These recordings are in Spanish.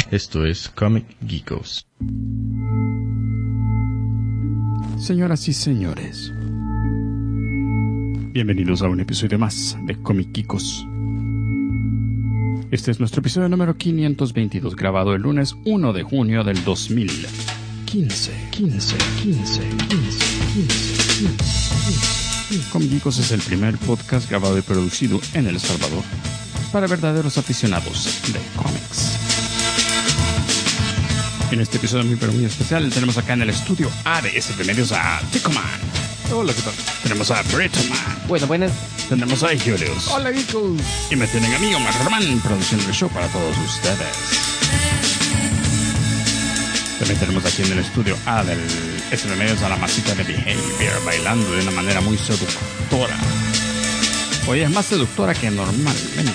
Esto es Comic Geekos. Señoras y señores, bienvenidos a un episodio más de Comic Geekos. Este es nuestro episodio número 522, grabado el lunes 1 de junio del 2015. Comic Geekos es el primer podcast grabado y producido en El Salvador para verdaderos aficionados de cómics. En este episodio muy especial tenemos acá en el estudio ADS Remedios a Ticoman. Hola, ¿qué tal? Tenemos a Britoman. Buenas. Tenemos a Julius. Hola, Geekos. Y me tienen a mí, Omar Román, produciendo el show para todos ustedes. También tenemos aquí en el estudio A del S Remedios a la masita de Behavior, bailando de una manera muy seductora. Hoy es más seductora que normalmente.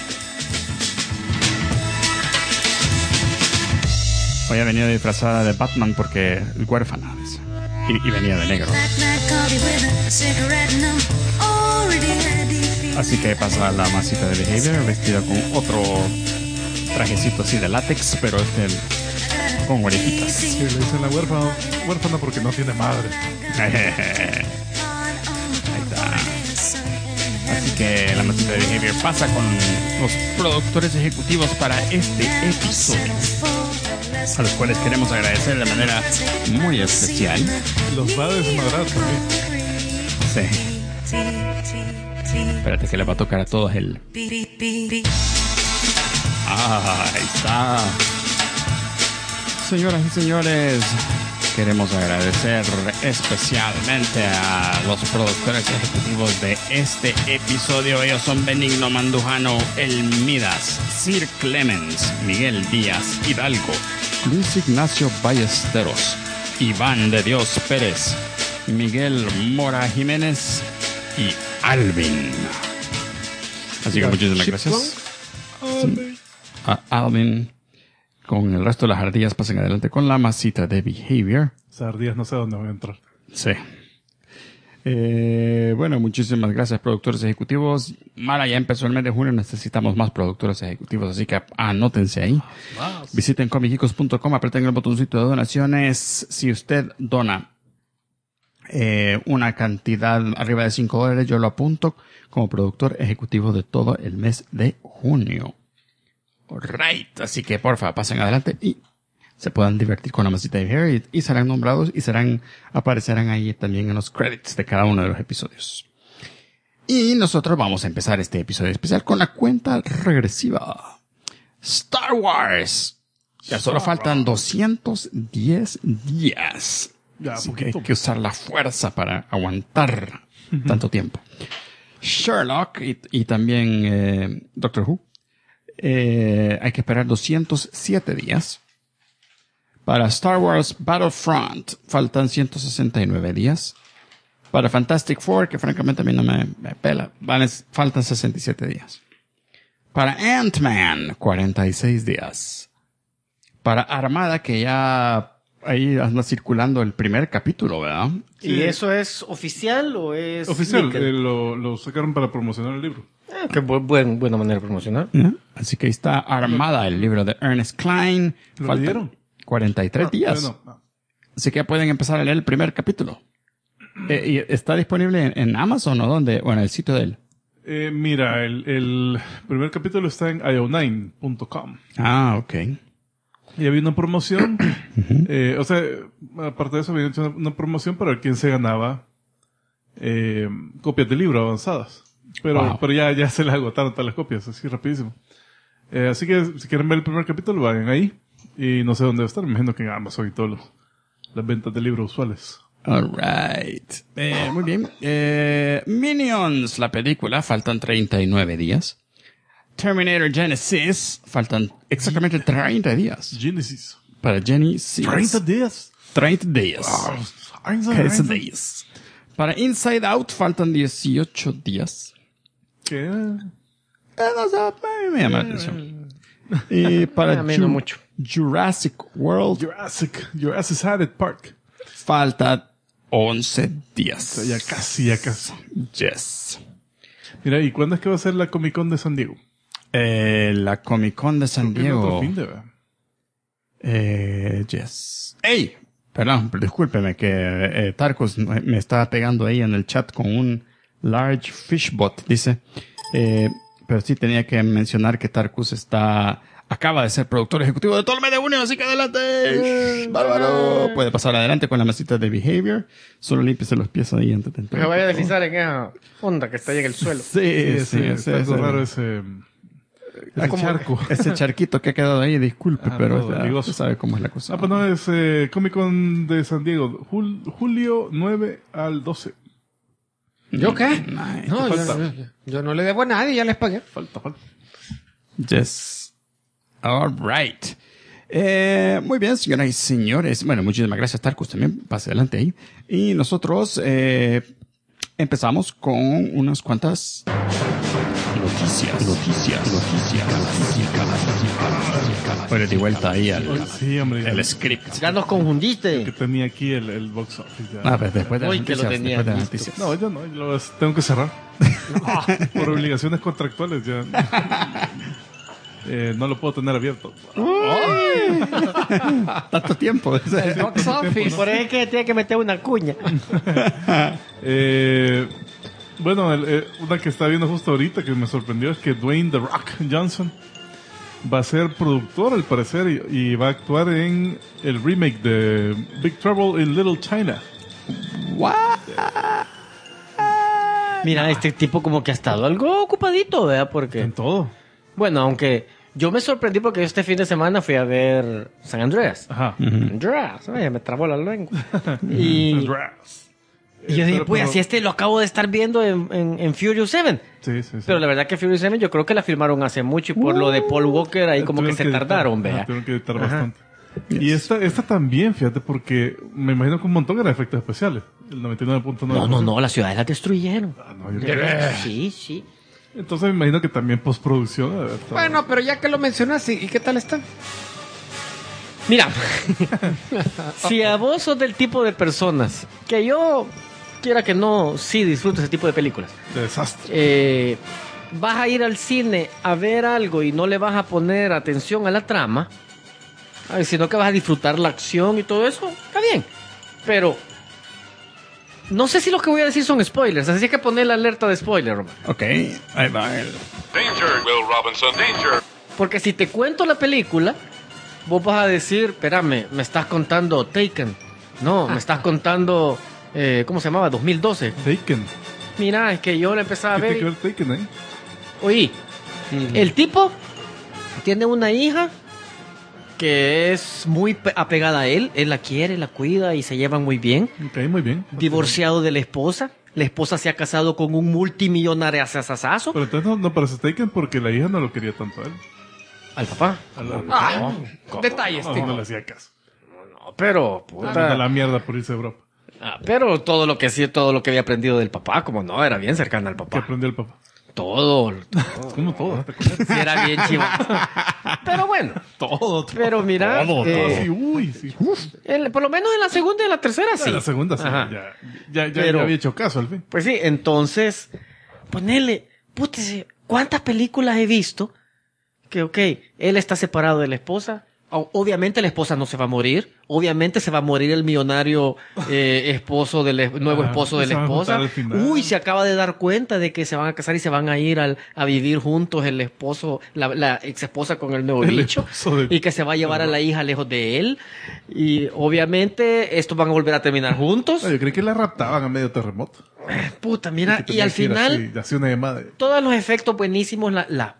Hoy ha venido disfrazada de Batman porque es huérfana y venía de negro. Así que pasa la masita de Behavior vestida con otro trajecito así de látex, pero con orejitas. Sí, le dicen la huérfana porque no tiene madre. Ahí está. Así que la masita de Behavior pasa con los productores ejecutivos para este episodio, a los cuales queremos agradecer de manera muy especial. Los va a desmadrar también. Sí. Espérate que le va a tocar a todos el... Ahí está. Señoras y señores, queremos agradecer especialmente a los productores ejecutivos de este episodio. Ellos son Benigno Mandujano, El Midas, Sir Clemens, Miguel Díaz Hidalgo, Luis Ignacio Ballesteros, Iván de Dios Pérez, Miguel Mora Jiménez y Alvin. Así que muchísimas gracias. A Alvin. Con el resto de las ardillas pasen adelante con la masita de Behavior. Esas ardillas no sé dónde voy a entrar. Sí. Bueno, muchísimas gracias, productores ejecutivos. Mara, ya empezó el mes de junio, necesitamos más productores ejecutivos, así que anótense ahí. Visiten comicgeekos.com, aprieten el botoncito de donaciones. Si usted dona una cantidad arriba de $5, yo lo apunto como productor ejecutivo de todo el mes de junio. Right, así que porfa, pasen adelante y se puedan divertir con la masita de Behavior y serán nombrados y aparecerán ahí también en los credits de cada uno de los episodios. Y nosotros vamos a empezar este episodio especial con la cuenta regresiva. Star Wars. Ya solo faltan 210 días. Ya, Así que hay que usar la fuerza para aguantar tanto tiempo. Sherlock y también Doctor Who. Hay que esperar 207 días. Para Star Wars Battlefront faltan 169 días. Para Fantastic Four, que francamente a mí no me pela, faltan 67 días. Para Ant-Man, 46 días. Para Armada, que ya ahí anda circulando el primer capítulo, ¿verdad? ¿Y eso es oficial o es...? Oficial, lo sacaron para promocionar el libro. Qué buena manera de promocionar. Así que ahí está Armada, el libro de Ernest Cline. ¿Lo leyeron? 43 días. No. Así que ya pueden empezar a leer el primer capítulo. ¿Y está disponible en Amazon o dónde? O en el sitio de él. Mira, el primer capítulo está en io9.com. Ah, ok. Y había una promoción. O sea, aparte de eso, había hecho una promoción para quien se ganaba copias de libro avanzadas. Pero ya se les agotaron todas las copias, así rapidísimo. Así que si quieren ver el primer capítulo, vayan ahí. Y no sé dónde va a estar, me imagino que en Amazon y todas las ventas de libros usuales. Alright. Muy bien. Minions, la película, faltan 39 días. Terminator Genesis, faltan exactamente 30 días. Genesis. Para Genesis. 30 días. 30 días. 30 días. Para Inside Out, faltan 18 días. ¿Qué? No sé, me llama la atención. Y para mucho. Jurassic World, Jurassic Park. falta 11 días. Ya casi. Yes. Mira, ¿y cuándo es que va a ser la Comic Con de San Diego? La Comic Con de San Diego. Fin de, Yes. ¡Ey! Perdón, discúlpeme que Tarkus me está pegando ahí en el chat con un large fishbot, dice. Pero sí tenía que mencionar que Tarkus acaba de ser productor ejecutivo de todo el mes de junio, así que adelante. ¡Bárbaro! Puede pasar adelante con la mesita de Behavior. Solo límpiese los pies ahí antes de entrar. Me vaya a deslizar en esa onda que está ahí en el suelo. Sí, Está algo raro ese charco. Ese charquito que ha quedado ahí, disculpe, pero todo se sabe cómo es la cosa. Pues no, es Comic Con de San Diego, julio 9 al 12. ¿Yo qué? Nice. No, yo no le debo a nadie, ya les pagué. Falta. Yes. All right. Muy bien, señoras y señores. Bueno, muchísimas gracias, Tarkus. También pase adelante ahí. Y nosotros empezamos con unas cuantas noticias. Bueno, de vuelta ahí Sí, hombre. el script. Ya nos confundiste. Que tenía aquí el box office. Ya. Pues después de las Uy, que lo noticias. tenía Después de las listo. noticias. No, ya no, yo tengo que cerrar. Por obligaciones contractuales ya. No lo puedo tener abierto. Tanto tiempo. El box office. Por eso es que tiene que meter una cuña. Bueno, una que está viendo justo ahorita que me sorprendió es que Dwayne The Rock Johnson va a ser productor al parecer y va a actuar en el remake de Big Trouble in Little China. Mira, este tipo como que ha estado algo ocupadito, ¿verdad? Porque, En todo. bueno, aunque yo me sorprendí porque yo este fin de semana fui a ver San Andreas. Ajá. Andreas, ay, me trabó la lengua. Y yo dije, pues así lo acabo de estar viendo en Furious 7. Sí. Pero la verdad que Furious 7 yo creo que la filmaron hace mucho y por lo de Paul Walker ahí como que se tardaron, vea. Tuvieron que editar bastante. Y esta también, fíjate, porque me imagino que un montón eran efectos especiales. El 99.9%. No, las ciudades las destruyeron. Ah, no, yo creo. Sí. Entonces me imagino que también postproducción. Bueno, pero ya que lo mencionas, ¿y qué tal está? Mira, si a vos sos del tipo de personas que yo quiera que no, sí disfruto ese tipo de películas. Desastre. Vas a ir al cine a ver algo y no le vas a poner atención a la trama, sino que vas a disfrutar la acción y todo eso, está bien. Pero no sé si lo que voy a decir son spoilers, así que poner la alerta de spoiler, Román. Ok, ahí va el... Danger, Will Robinson, danger. Porque si te cuento la película, vos vas a decir, espérame, me estás contando Taken. No, me estás contando, ¿cómo se llamaba? 2012. Taken. Mira, es que yo la empezaba a ¿Qué ver. tiene que ver Taken ahí? Oí, el tipo tiene una hija que es muy apegada a él la quiere, la cuida y se llevan muy bien. Ok, muy bien. Divorciado de la esposa se ha casado con un multimillonario asasazo. Pero entonces no parece Taken porque la hija no lo quería tanto a él. Al papá. Detalles, No, tío. no le hacía caso. No, pero Manda la mierda por irse a Europa. pero todo lo que había aprendido del papá, como no, era bien cercana al ¿Qué papá. aprendió el papá? Todo. Como todo. Sí, era bien chivo. Pero bueno. Todo. Pero mira, Sí, uy, sí. por lo menos en la segunda y en la tercera sí. La segunda sí. Ajá. Ya Pero- había hecho caso al fin. Pues sí, entonces, ponele, pútese, ¿cuántas películas he visto que, ok, él está separado de la esposa? Obviamente la esposa no se va a morir. Obviamente se va a morir el millonario esposo nuevo esposo de se la van a esposa. juntar al final. Uy, se acaba de dar cuenta de que se van a casar y se van a ir a vivir juntos el esposo, la ex esposa con el nuevo El bicho. esposo de- Y que se va a llevar a la hija lejos de él. Y obviamente estos van a volver a terminar juntos. No, yo creí que la raptaban a medio terremoto. Puta, mira, Que y tenía al que ir final... así, hacía una llamada. Todos los efectos buenísimos, la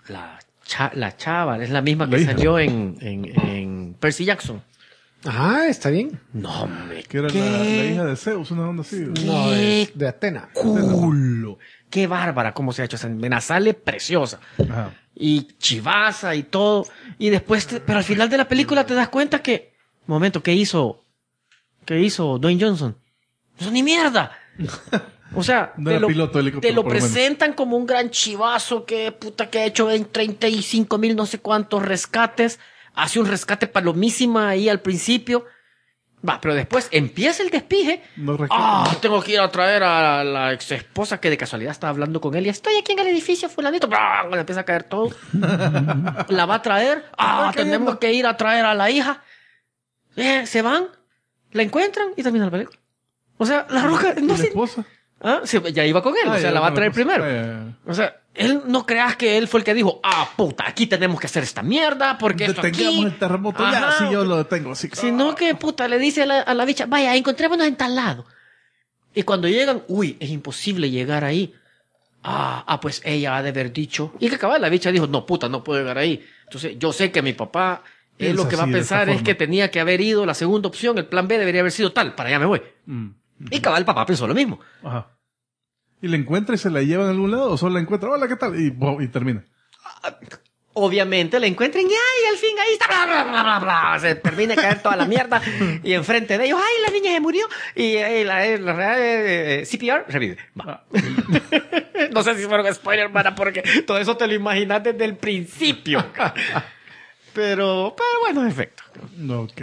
chava, es la misma La que hija. salió en Percy Jackson. Ah, está bien. No, me Que era qué la hija de Zeus, una onda así. No, de Atena. culo. Qué bárbara cómo se ha hecho esa nena. Sale preciosa. Ajá. Y chivaza y todo. Y después, pero al final de la película te das cuenta que... Momento, ¿qué hizo Dwayne Johnson? No hizo ni mierda. O sea, No era piloto de helicóptero, te lo por lo menos. presentan como un gran chivazo que ha hecho en 35,000 no sé cuántos rescates. Hace un rescate palomísima ahí al principio. Va, pero después empieza el despije. No recuerdo. Tengo que ir a traer a la ex esposa que de casualidad estaba hablando con él. Y estoy aquí en el edificio fulanito. Cuando empieza a caer todo. La va a traer. Tenemos que ir a traer a la hija. Se van, la encuentran y termina la película. O sea, la Roca... ¿La esposa? Sí, ya iba con él. O sea, la va a traer primero. O sea, él no creas que él fue el que dijo, puta, aquí tenemos que hacer esta mierda porque esto aquí... Detengamos el terremoto ya, si yo lo detengo. Sí. Sino que, puta, le dice a la bicha, vaya, encontrémonos en tal lado. Y cuando llegan, es imposible llegar ahí. Pues ella ha de haber dicho... Y que cabal, la bicha dijo, no, puta, no puedo llegar ahí. Entonces, yo sé que mi papá... Él lo que va a pensar es que tenía que haber ido la segunda opción, el plan B debería haber sido tal, para allá me voy. Y cabal, el papá pensó lo mismo. Ajá. ¿Y la encuentra y se la lleva a algún lado? ¿O solo la encuentra? Hola, ¿qué tal? Y termina. Obviamente la encuentran y al fin ahí está, bla, bla, bla, bla, bla. Se termina de caer toda la mierda y enfrente de ellos, la niña se murió y la CPR revive. No sé si fueron spoiler, hermana, porque todo eso te lo imaginas desde el principio. Pero bueno, efecto. Ok.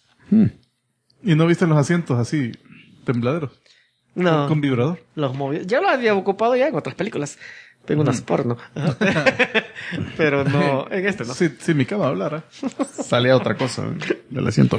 ¿Y no viste los asientos así, tembladeros? No. Con vibrador. Los movidos. Ya lo había ocupado ya en otras películas. Tengo unas porno. Pero no, en este no. Sí, mi cama hablara. Salía otra cosa del asiento.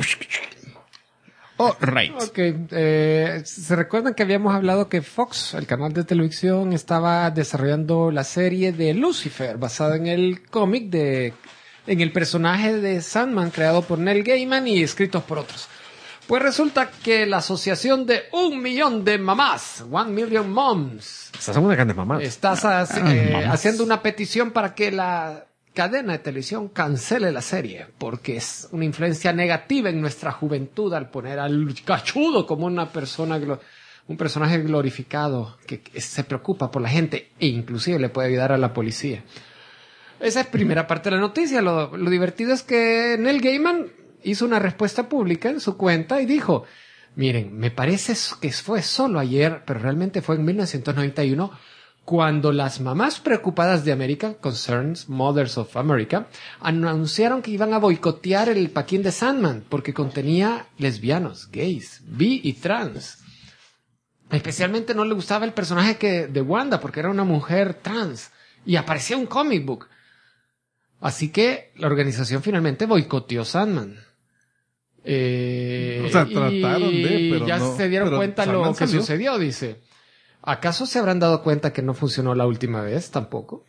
Right. Ok, ¿se recuerdan que habíamos hablado que Fox, el canal de televisión, estaba desarrollando la serie de Lucifer, basada en el cómic en el personaje de Sandman, creado por Neil Gaiman y escritos por otros? Pues resulta que la asociación de 1 millón de mamás, 1 Million Moms, Estas son unas grandes mamás. está haciendo una petición para que la cadena de televisión cancele la serie, porque es una influencia negativa en nuestra juventud al poner al cachudo como un personaje glorificado que se preocupa por la gente e inclusive le puede ayudar a la policía. Esa es primera parte de la noticia. Lo divertido es que Neil Gaiman hizo una respuesta pública en su cuenta y dijo, miren, me parece que fue solo ayer, pero realmente fue en 1991, cuando las mamás preocupadas de American Concerns, Mothers of America, anunciaron que iban a boicotear el paquín de Sandman porque contenía lesbianos, gays, bi y trans. Especialmente no le gustaba el personaje de Wanda porque era una mujer trans y aparecía un comic book. Así que la organización finalmente boicoteó Sandman. O sea, trataron pero ya no, se dieron pero cuenta Sandman lo que salió. sucedió, dice. ¿Acaso se habrán dado cuenta que no funcionó la última vez? Tampoco.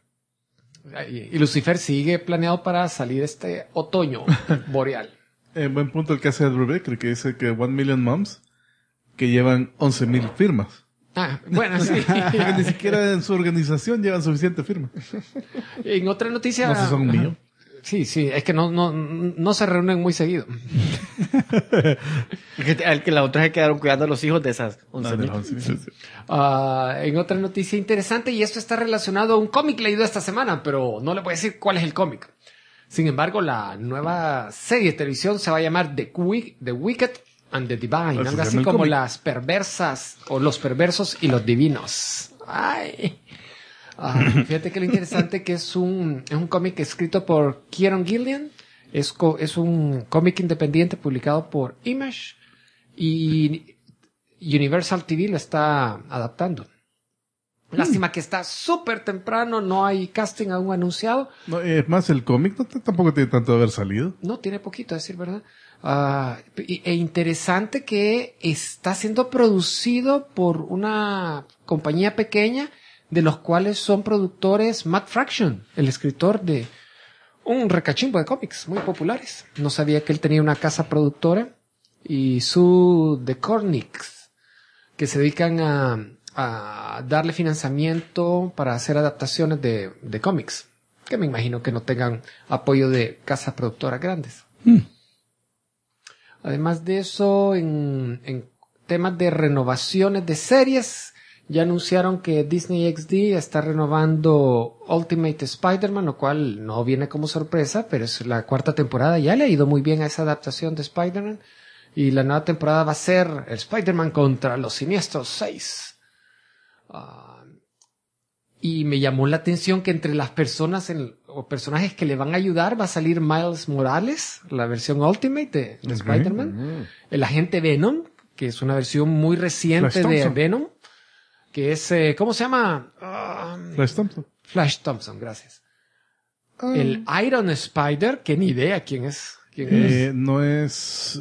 Y Lucifer sigue planeado para salir este otoño boreal. Buen punto el que hace Drew Baker, que dice que 1 Million Moms, que llevan 11,000 firmas. Bueno, sí. Que ni siquiera en su organización llevan suficientes firmas. En otra noticia... No sé si son 1 millón. Sí, es que no se reúnen muy seguido. Que la otra se quedaron cuidando a los hijos de esas 11,000. En otra noticia interesante, y esto está relacionado a un cómic leído esta semana, pero no le voy a decir cuál es el cómic. Sin embargo, la nueva serie de televisión se va a llamar The Wicked and the Divine, algo así como cómic. Las perversas o los perversos y los divinos. Ay. Fíjate que lo interesante que es un cómic escrito por Kieron Gillian. Es un cómic independiente publicado por Image y Universal TV lo está adaptando. Lástima que está súper temprano, no hay casting aún anunciado. No, es más, el cómic tampoco tiene tanto de haber salido. No, tiene poquito, a decir verdad. E interesante que está siendo producido por una compañía pequeña, de los cuales son productores Matt Fraction, el escritor de un recachimbo de cómics muy populares. No sabía que él tenía una casa productora, y Sue DeCornix, que se dedican a darle financiamiento para hacer adaptaciones de cómics, que me imagino que no tengan apoyo de casas productoras grandes. Además de eso, en temas de renovaciones de series, ya anunciaron que Disney XD está renovando Ultimate Spider-Man, lo cual no viene como sorpresa, pero es la 4ª temporada. Ya le ha ido muy bien a esa adaptación de Spider-Man. Y la nueva temporada va a ser el Spider-Man contra los Siniestros 6. Y me llamó la atención que entre las personas, o personajes que le van a ayudar. Va a salir Miles Morales, la versión Ultimate de Spider-Man. El agente Venom, que es una versión muy reciente de Venom. Que es, ¿cómo se llama? Flash Thompson. Flash Thompson, gracias. El Iron Spider, que ni idea quién es. No es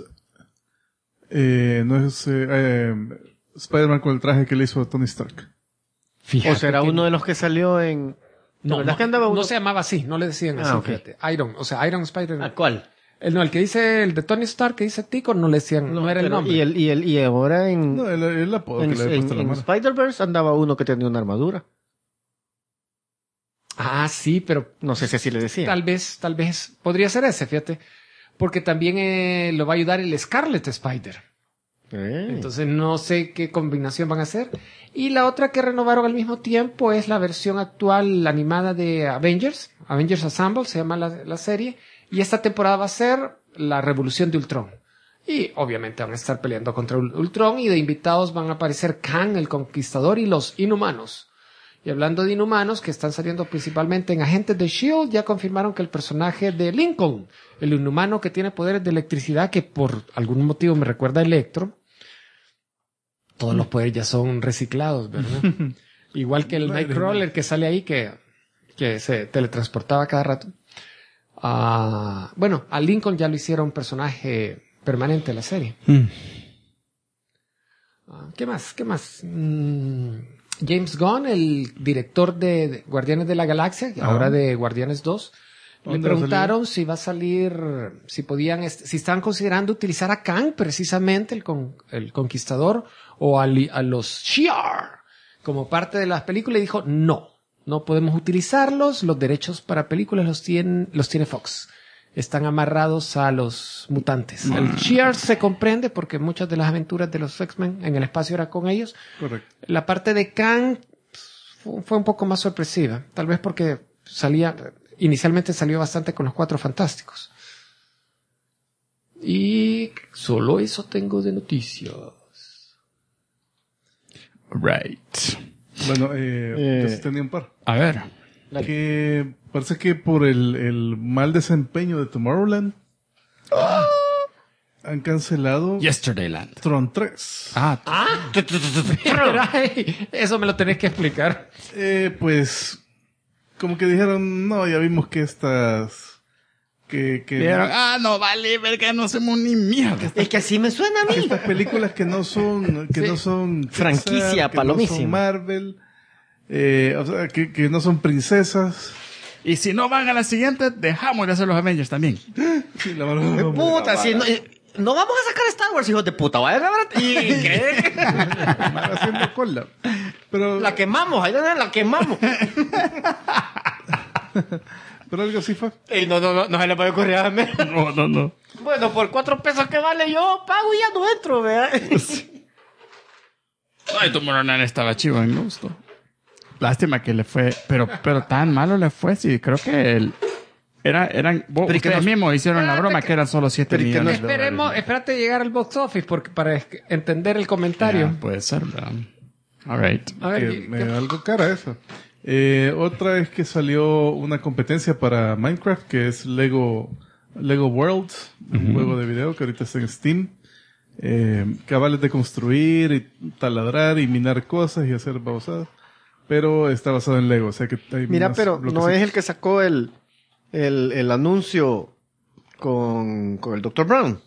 Spider-Man con el traje que le hizo a Tony Stark. Fíjate o será uno de los que salió en... No, ¿verdad que andaba uno? no se llamaba así, no le decían así, ok. fíjate. Iron Spider. ¿A cuál? El que dice, el de Tony Stark, que dice Tico, no le decían, no era el Pero, nombre. y ahora en... No, el apodo que le había puesto la en mano. Spider-Verse andaba uno que tenía una armadura. Ah, sí, pero No sé si así le decía. tal vez podría ser ese, fíjate. Porque también lo va a ayudar el Scarlet Spider. Entonces no sé qué combinación van a hacer. Y la otra que renovaron al mismo tiempo es la versión actual animada de Avengers. Avengers Assemble se llama la serie. Y esta temporada va a ser la revolución de Ultron. Y obviamente van a estar peleando contra Ultron. Y de invitados van a aparecer Kang, el Conquistador, y los Inhumanos. Y hablando de Inhumanos, que están saliendo principalmente en Agentes de S.H.I.E.L.D., ya confirmaron que el personaje de Lincoln, el Inhumano que tiene poderes de electricidad, que por algún motivo me recuerda a Electro, todos los poderes ya son reciclados, ¿verdad? Igual que el Nightcrawler que sale ahí, que se teletransportaba cada rato. Bueno, a Lincoln ya lo hicieron personaje permanente de la serie. ¿Qué más? James Gunn, el director de Guardianes de la Galaxia, ahora de Guardianes 2, le preguntaron si va a salir, si estaban considerando utilizar a Kang, precisamente el Conquistador, o a los Shi'ar como parte de las películas, y dijo no podemos utilizarlos, los derechos para películas los tiene Fox. Están amarrados a los mutantes. El Shi'ar se comprende porque muchas de las aventuras de los X-Men en el espacio era con ellos. Correcto. La parte de Kang fue un poco más sorpresiva. Tal vez porque inicialmente salió bastante con los Cuatro Fantásticos. Y solo eso tengo de noticias. Right. Bueno, yo sí tenía un par. A ver. Que parece que por el mal desempeño de Tomorrowland han cancelado Yesterdayland. Tron 3. Eso me lo tenés que explicar. Pues como que dijeron, no, ya vimos que estas Dijeron, no vale, verga, no hacemos ni mierda. Es que así me suena a mí. estas películas que no son Franquicia Pixar, que palomísima. no son Marvel, o sea, que no son princesas. Y si no van a la siguiente, dejamos de hacer los Avengers también. Sí, la verdad, Puta, si no vamos a sacar Star Wars, hijos de puta. Vayan a ver. ¿Y qué? haciendo cola. Pero La quemamos, ahí la quemamos. pero algo así fue. Ey, no se le puede ocurrir a mí. No. Bueno, por 4 pesos que vale yo pago y ya no entro, ¿verdad? Ay, Tomorrowland estaba chivo en gusto. Lástima que le fue, pero tan malo le fue, sí, creo que ustedes mismos hicieron la broma que eran solo 7 millones de dólares. Espérate llegar al box office para entender el comentario. Ya, puede ser, ¿verdad? All right. A ver, Me da algo cara eso. Otra es que salió una competencia para Minecraft que es Lego Worlds, un juego de video que ahorita está en Steam. Cabales de construir y taladrar y minar cosas y hacer babosadas. Pero está basado en Lego, o sea que hay Mira, más pero bloques. no es el que sacó el anuncio con el Dr. Brown.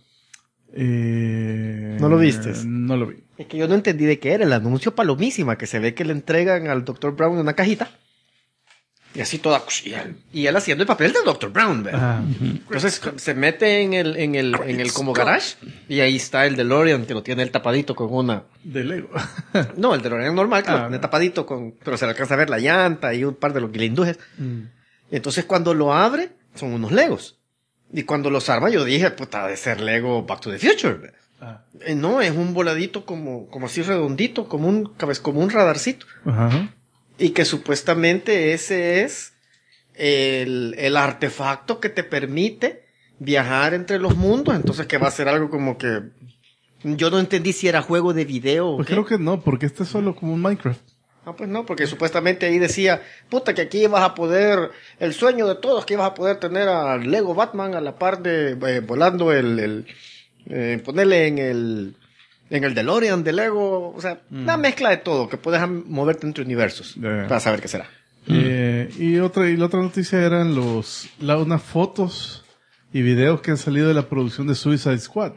¿No lo vistes? No lo vi. Es que yo no entendí de qué era el anuncio palomísima, que se ve que le entregan al Dr. Brown en una cajita. Y así toda... Y él haciendo el papel del Dr. Brown, ¿verdad? Entonces se mete en el como garage y ahí está el DeLorean que lo tiene el tapadito con una... De Lego. No, el DeLorean normal que lo tiene tapadito pero se le alcanza a ver la llanta y un par de los guilindujes. Entonces cuando lo abre son unos Legos. Y cuando los arma yo dije, puta, de ser Lego Back to the Future, ¿verdad? No, es un voladito como así redondito, como un radarcito. Ajá. Y que supuestamente ese es el artefacto que te permite viajar entre los mundos. Entonces que va a ser algo como que... Yo no entendí si era juego de video o Pues qué. creo que no, porque este es solo como un Minecraft. Ah, pues no, porque supuestamente ahí decía, puta, que aquí ibas a poder, el sueño de todos, que ibas a poder tener al Lego Batman a la par de, volando ponerle en el DeLorean de Lego, o sea, una mezcla de todo, que puedes moverte entre universos, para saber qué será. Y la otra noticia eran unas fotos y videos que han salido de la producción de Suicide Squad.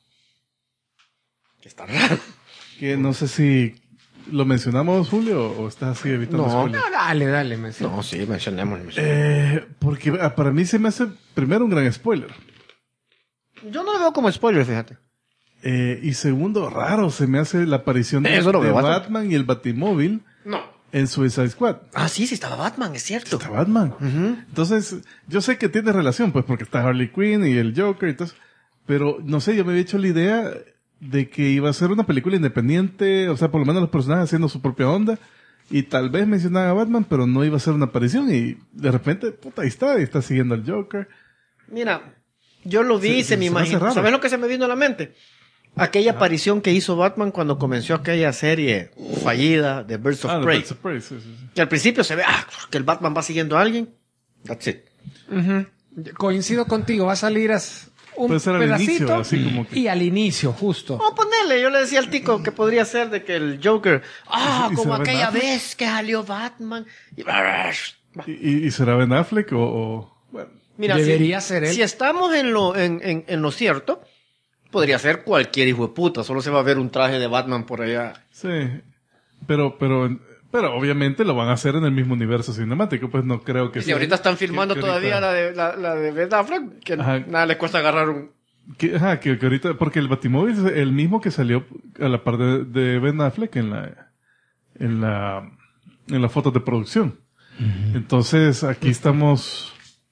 Que está raro. Que no sé si lo mencionamos, Julio, o estás así evitando spoilers. No, dale, menciona. No, sí, mencionemos. Porque para mí se me hace primero un gran spoiler. Yo no lo veo como spoiler, fíjate. Y segundo, raro se me hace la aparición de Batman y el Batimóvil en Suicide Squad. Ah, sí, estaba Batman, es cierto. Está Batman. Entonces, yo sé que tiene relación, pues, porque está Harley Quinn y el Joker y todo eso, pero no sé, yo me había hecho la idea de que iba a ser una película independiente, o sea, por lo menos los personajes haciendo su propia onda, y tal vez mencionaban a Batman, pero no iba a ser una aparición, y de repente, puta, ahí está siguiendo al Joker. Mira, yo lo vi y se me imaginó. ¿Sabes lo que se me vino a la mente? Aquella aparición que hizo Batman cuando comenzó aquella serie fallida de Birds of Prey. Sí. Que al principio se ve, que el Batman va siguiendo a alguien. That's it. Coincido contigo, va a salir un puede ser al pedacito inicio, así como que... y al inicio, justo. Vamos a ponerle, yo le decía al tico que podría ser de que el Joker, ¿Y como será Ben aquella Affleck? vez que salió Batman. ¿Y será Ben Affleck o bueno? Mira, Debería ser él. Si estamos en lo cierto, podría ser cualquier hijo de puta, solo se va a ver un traje de Batman por allá. Sí, pero obviamente lo van a hacer en el mismo universo cinemático, pues no creo que... Y si ahorita están filmando que todavía ahorita- la de Ben Affleck, que Ajá. nada les cuesta agarrar un... que ahorita, porque el Batimóvil es el mismo que salió a la par de Ben Affleck en la foto de producción. Entonces, aquí estamos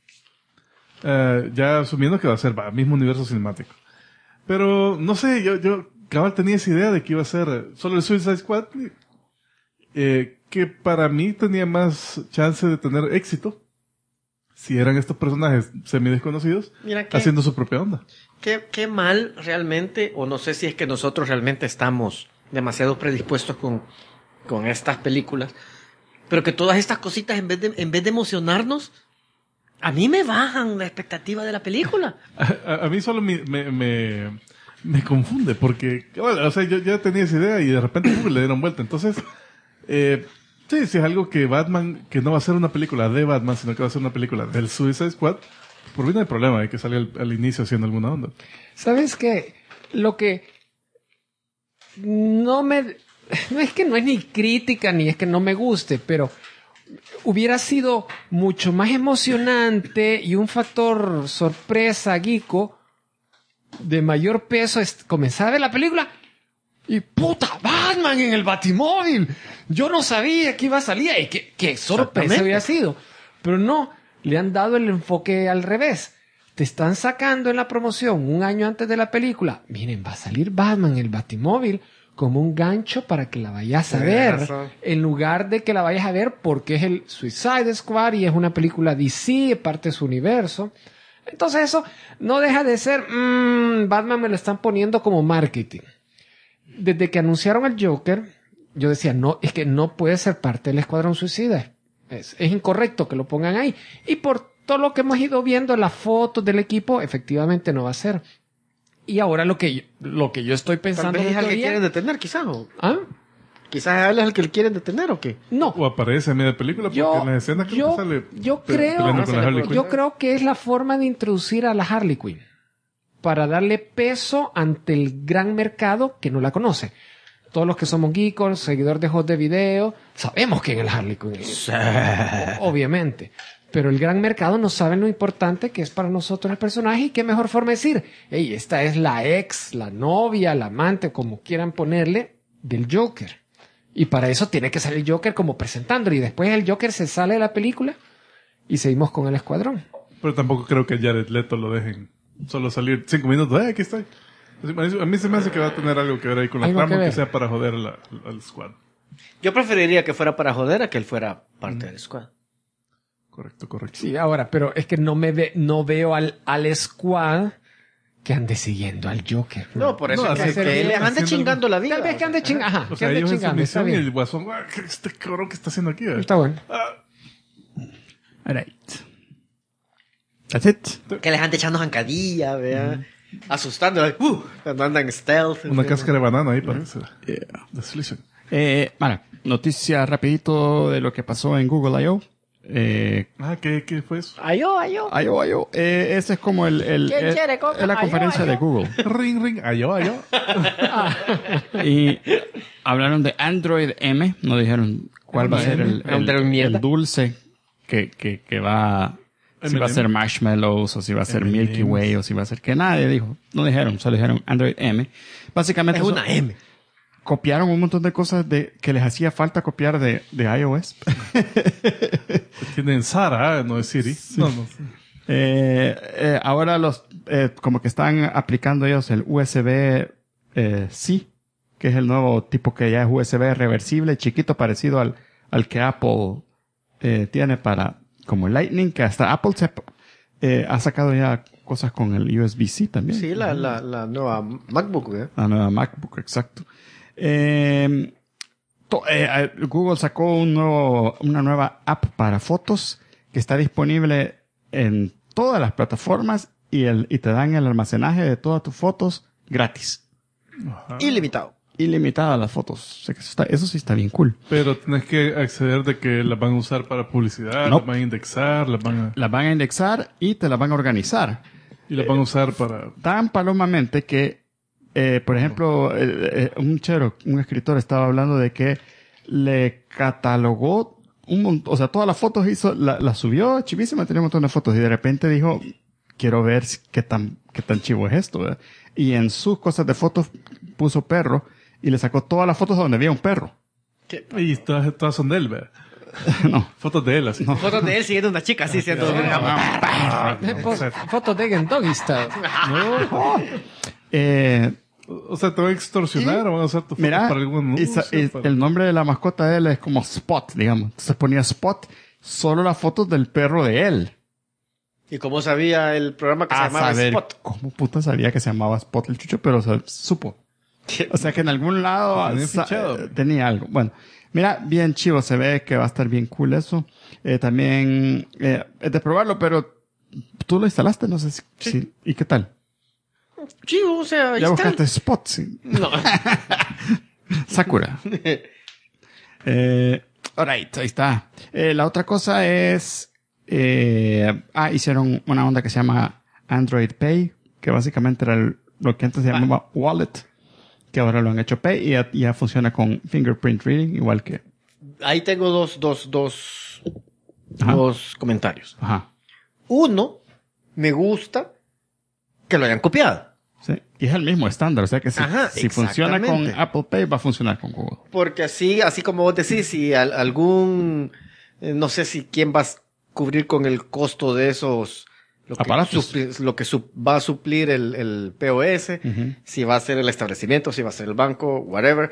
ya asumiendo que va a ser el mismo universo cinemático. Pero, no sé, yo cabal tenía esa idea de que iba a ser solo el Suicide Squad, que para mí tenía más chance de tener éxito si eran estos personajes semi-desconocidos Mira que- haciendo su propia onda. Qué mal realmente, o no sé si es que nosotros realmente estamos demasiado predispuestos con estas películas, pero que todas estas cositas en vez de emocionarnos, a mí me bajan la expectativa de la película. A mí solo me confunde porque, bueno, o sea, yo ya tenía esa idea y de repente le dieron vuelta. Entonces, sí, es algo que Batman, que no va a ser una película de Batman, sino que va a ser una película del Suicide Squad, por mí no hay problema de que salga al inicio haciendo alguna onda. ¿Sabes qué? Lo que no es que no es ni crítica ni es que no me guste, pero hubiera sido mucho más emocionante y un factor sorpresa, geeko, de mayor peso es comenzar a ver la película y puta, Batman en el Batimóvil. Yo no sabía que iba a salir y qué sorpresa hubiera sido. Pero no, le han dado el enfoque al revés. Te están sacando en la promoción un año antes de la película. Miren, va a salir Batman en el Batimóvil como un gancho para que la vayas a ver. razón. En lugar de que la vayas a ver porque es el Suicide Squad y es una película DC, parte de su universo. Entonces eso no deja de ser... Batman me lo están poniendo como marketing. Desde que anunciaron el Joker, yo decía, no, es que no puede ser parte del Escuadrón Suicida. Es incorrecto que lo pongan ahí. Y por todo lo que hemos ido viendo, las fotos del equipo, efectivamente no va a ser. Y ahora lo que yo estoy Tal pensando... vez es de al que teoría- quieren detener, quizás. ¿Ah? Quizás a él es el que quieren detener, ¿o qué? No. O aparece en media película porque en las escenas creo que sale peleando con la Harley Quinn. Yo creo que es la forma de introducir a la Harley Quinn para darle peso ante el gran mercado que no la conoce. Todos los que somos geekos, seguidores de host de video, sabemos quién es la Harley Quinn. Obviamente. Pero el gran mercado no sabe lo importante que es para nosotros el personaje y qué mejor forma de decir, hey, esta es la ex, la novia, la amante, como quieran ponerle, del Joker. Y para eso tiene que salir Joker como presentándolo. Y después el Joker se sale de la película y seguimos con el escuadrón. Pero tampoco creo que Jared Leto lo dejen solo salir 5 minutos. Aquí estoy. A mí se me hace que va a tener algo que ver ahí con la Algo trama, que que ver. sea para joder al squad. Yo preferiría que fuera para joder a que él fuera parte del squad. Correcto. Sí, ahora, pero es que no veo al squad Que ande siguiendo al Joker. No, por eso No, es así que que él le ande haciendo- chingando la vida. Tal vez que ande chingando. Ajá, O que sea, ande ellos en su chingando. Está misión y el bien. guasón, ¿qué este cabrón que está haciendo aquí? Está bueno. Alright. That's it. Que les ande echando zancadilla, vea. Asustando, cuando andan stealth. Una cáscara de banana ahí parece. Yeah. De Slytherin. Bueno, noticia rapidito de lo que pasó en Google I.O. ¿Qué fue eso? Ayo. I.O. Ese es como ¿Quién quiere es la conferencia de Google. Ring, ring, ayo. Y hablaron de Android M, no dijeron cuál va a ser Android mierda. el dulce que va, si va a ser marshmallows o si va a ser Milky Way o si va a ser que nadie dijo, no dijeron, solo dijeron Android M. Básicamente Es una M. copiaron un montón de cosas que les hacía falta copiar de iOS. Tienen Sara, no es Siri. No. Ahora como que están aplicando ellos el USB C, que es el nuevo tipo que ya es USB reversible, chiquito, parecido al que Apple tiene para como Lightning, que hasta Apple ha sacado ya cosas con el USB-C también. Sí, la nueva MacBook, ¿eh? La nueva MacBook, exacto. Google sacó una nueva app para fotos que está disponible en todas las plataformas y te dan el almacenaje de todas tus fotos gratis. Ilimitado. Ilimitada las fotos. O sea que eso sí está bien cool. Pero tenés que acceder de que las van a usar para publicidad, No. las van a indexar, las van a indexar y te las van a organizar. y las van a usar para... Tan palomamente que, por ejemplo, un escritor estaba hablando de que le catalogó o sea, todas las fotos las subió, chivísima, tenía un montón de fotos y de repente dijo, quiero ver qué tan chivo es esto, ¿verdad? Y en sus cosas de fotos puso perro y le sacó todas las fotos donde había un perro. Y todas son de él, ¿verdad? No. Fotos de él, así. Fotos de él siguiendo una chica así siendo... Fotos de Doggy Style. O sea, te van a extorsionar o van a usar tu foto Mira, para algún anuncio. para- el nombre de la mascota de él es como Spot, digamos. Entonces ponía Spot, solo las fotos del perro de él. ¿Y cómo sabía el programa que se A llamaba saber Spot? cómo puta sabía que se llamaba Spot el chucho, pero supo. O sea que en algún lado Tenía fichado. tenía algo. Bueno, mira, bien chivo, se ve que va a estar bien cool eso. También es de probarlo, pero tú lo instalaste, no sé si ¿y qué tal? Chivo, o sea, ahí Ya está. buscaste Spot, sí. No. Sakura. Alright, ahí está. La otra cosa es... hicieron una onda que se llama Android Pay, que básicamente era lo que antes se llamaba Wallet, que ahora lo han hecho Pay y ya funciona con Fingerprint Reading, igual que... Ahí tengo dos comentarios. Ajá. Uno, me gusta que lo hayan copiado. Sí. Y es el mismo estándar, o sea que si funciona con exactamente. Apple Pay, va a funcionar con Google. Porque así como vos decís, si algún, no sé si quién va a cubrir con el costo de esos, Aparatos. va a suplir el POS, si va a ser el establecimiento, si va a ser el banco, whatever.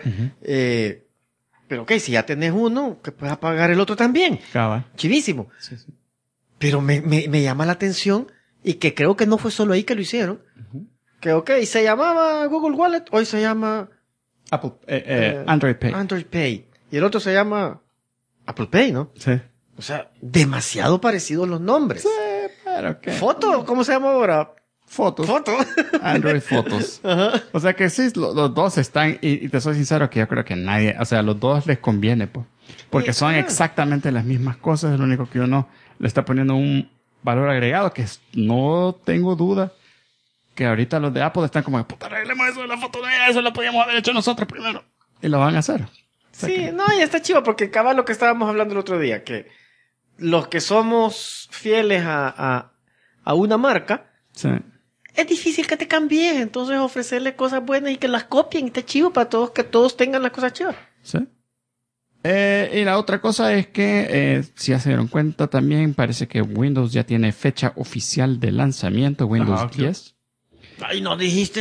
Pero ok, si ya tenés uno, que pueda pagar el otro también. Cava. Chivísimo. Pero me llama la atención y que creo que no fue solo ahí que lo hicieron. Que ok, se llamaba Google Wallet, hoy se llama Apple, Android Pay. Android Pay. Y el otro se llama Apple Pay, ¿no? Sí. O sea, demasiado parecidos los nombres. Pero qué. ¿Foto? ¿Cómo se llama ahora? Fotos. Foto. Android Fotos. O sea que sí, los dos están, y te soy sincero que yo creo que nadie, o sea, los dos les conviene, pues. Porque son exactamente las mismas cosas, es lo único que uno le está poniendo un valor agregado, que no tengo duda que ahorita los de Apple están como, puta, arreglemos eso de la foto de eso, lo podíamos haber hecho nosotros primero. Y lo van a hacer. O sea Sí, no, y está chido porque acaba lo que estábamos hablando el otro día, que los que somos fieles a una marca, sí. es difícil que te cambien, entonces ofrecerle cosas buenas y que las copien, y está chido para todos, que todos tengan las cosas chivas. Sí. Y la otra cosa es que, si ya se dieron cuenta también, parece que Windows ya tiene fecha oficial de lanzamiento, Windows Ajá, 10. Ay, no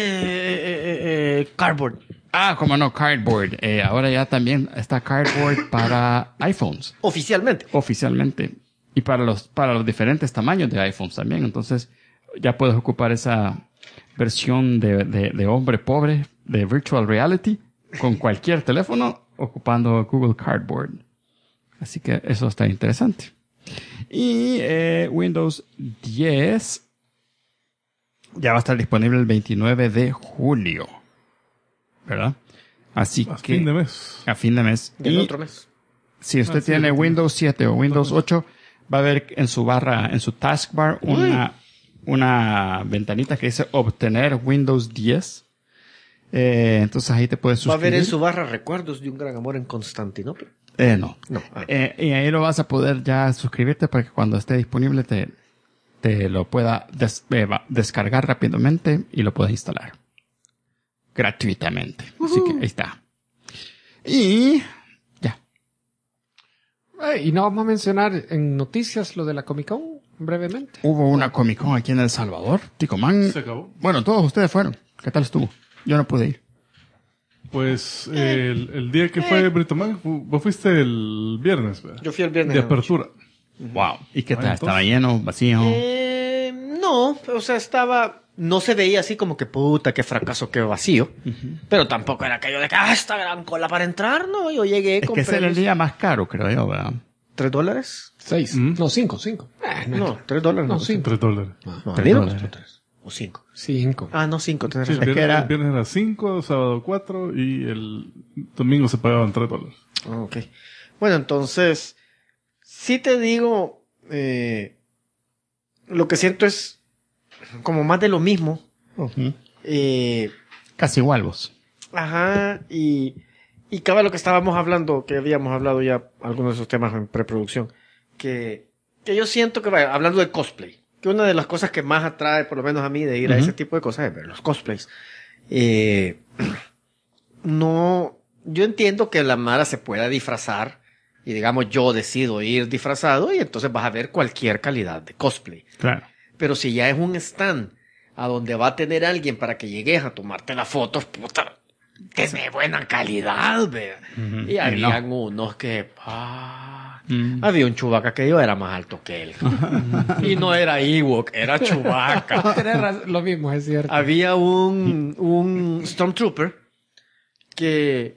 dijiste Cardboard. Como no, Cardboard. Ahora ya también está Cardboard para iPhones, Oficialmente. oficialmente. Y para los diferentes tamaños de iPhones también. Entonces, ya puedes ocupar esa versión de hombre pobre de virtual reality con cualquier teléfono ocupando Google Cardboard. Así que eso está interesante. Y Windows 10 ya va a estar disponible el 29 de julio. ¿Verdad? Así A que... fin de mes. A fin de mes. Del Y otro mes. si usted tiene Windows 7 o Windows 8, va a ver en su barra, en su taskbar, una ventanita que dice obtener Windows 10. Entonces ahí te puedes Va a suscribir. ver en su barra recuerdos de un gran amor en Constantinopla. No. No. Y ahí lo vas a poder ya suscribirte para que cuando esté disponible te lo pueda descargar rápidamente y lo puedas instalar. Gratuitamente. Así que ahí está. Y ya. Y no vamos a mencionar en noticias lo de la Comic Con brevemente. Hubo una Comic Con aquí en El Salvador. Ticomán. Se acabó. Bueno, todos ustedes fueron. ¿Qué tal estuvo? Yo no pude ir. Pues el día que fue Britoman, vos fuiste el viernes, ¿verdad? Yo fui el viernes. De en la noche. apertura. Wow. ¿Y qué tal? entonces. ¿Estaba lleno? ¿Vacío? No, o sea, no se veía así como que puta, qué fracaso, qué vacío. Pero tampoco era aquello de que, esta gran cola para entrar, no. Yo llegué, Es que compré ese era el día más caro, creo yo, ¿verdad? $3. 6. No, 5. No, $3. No, No, sí. $3. No, $3. ¿dinero costó 3? ¿O 5? 5. Ah, no, 5, tenés Sí, razón. que era- el viernes era 5, sábado 4 y el domingo se pagaban $3. Ok. Bueno, entonces, sí te digo, lo que siento es como más de lo mismo. Casi igual vos. Ajá, y cabe lo que estábamos hablando, que habíamos hablado ya algunos de esos temas en preproducción, que yo siento que, vaya, hablando de cosplay, que una de las cosas que más atrae, por lo menos a mí, de ir a ese tipo de cosas es ver los cosplays. No, yo entiendo que la Mara se pueda disfrazar y digamos yo decido ir disfrazado y entonces vas a ver cualquier calidad de cosplay. Claro. Pero si ya es un stand a donde va a tener alguien para que llegues a tomarte las fotos, puta, que es de buena calidad, vea. Y habían unos que, había un Chewbacca que yo era más alto que él. Y no era Ewok, era Chewbacca. Tenés lo mismo, es cierto. Había un Stormtrooper que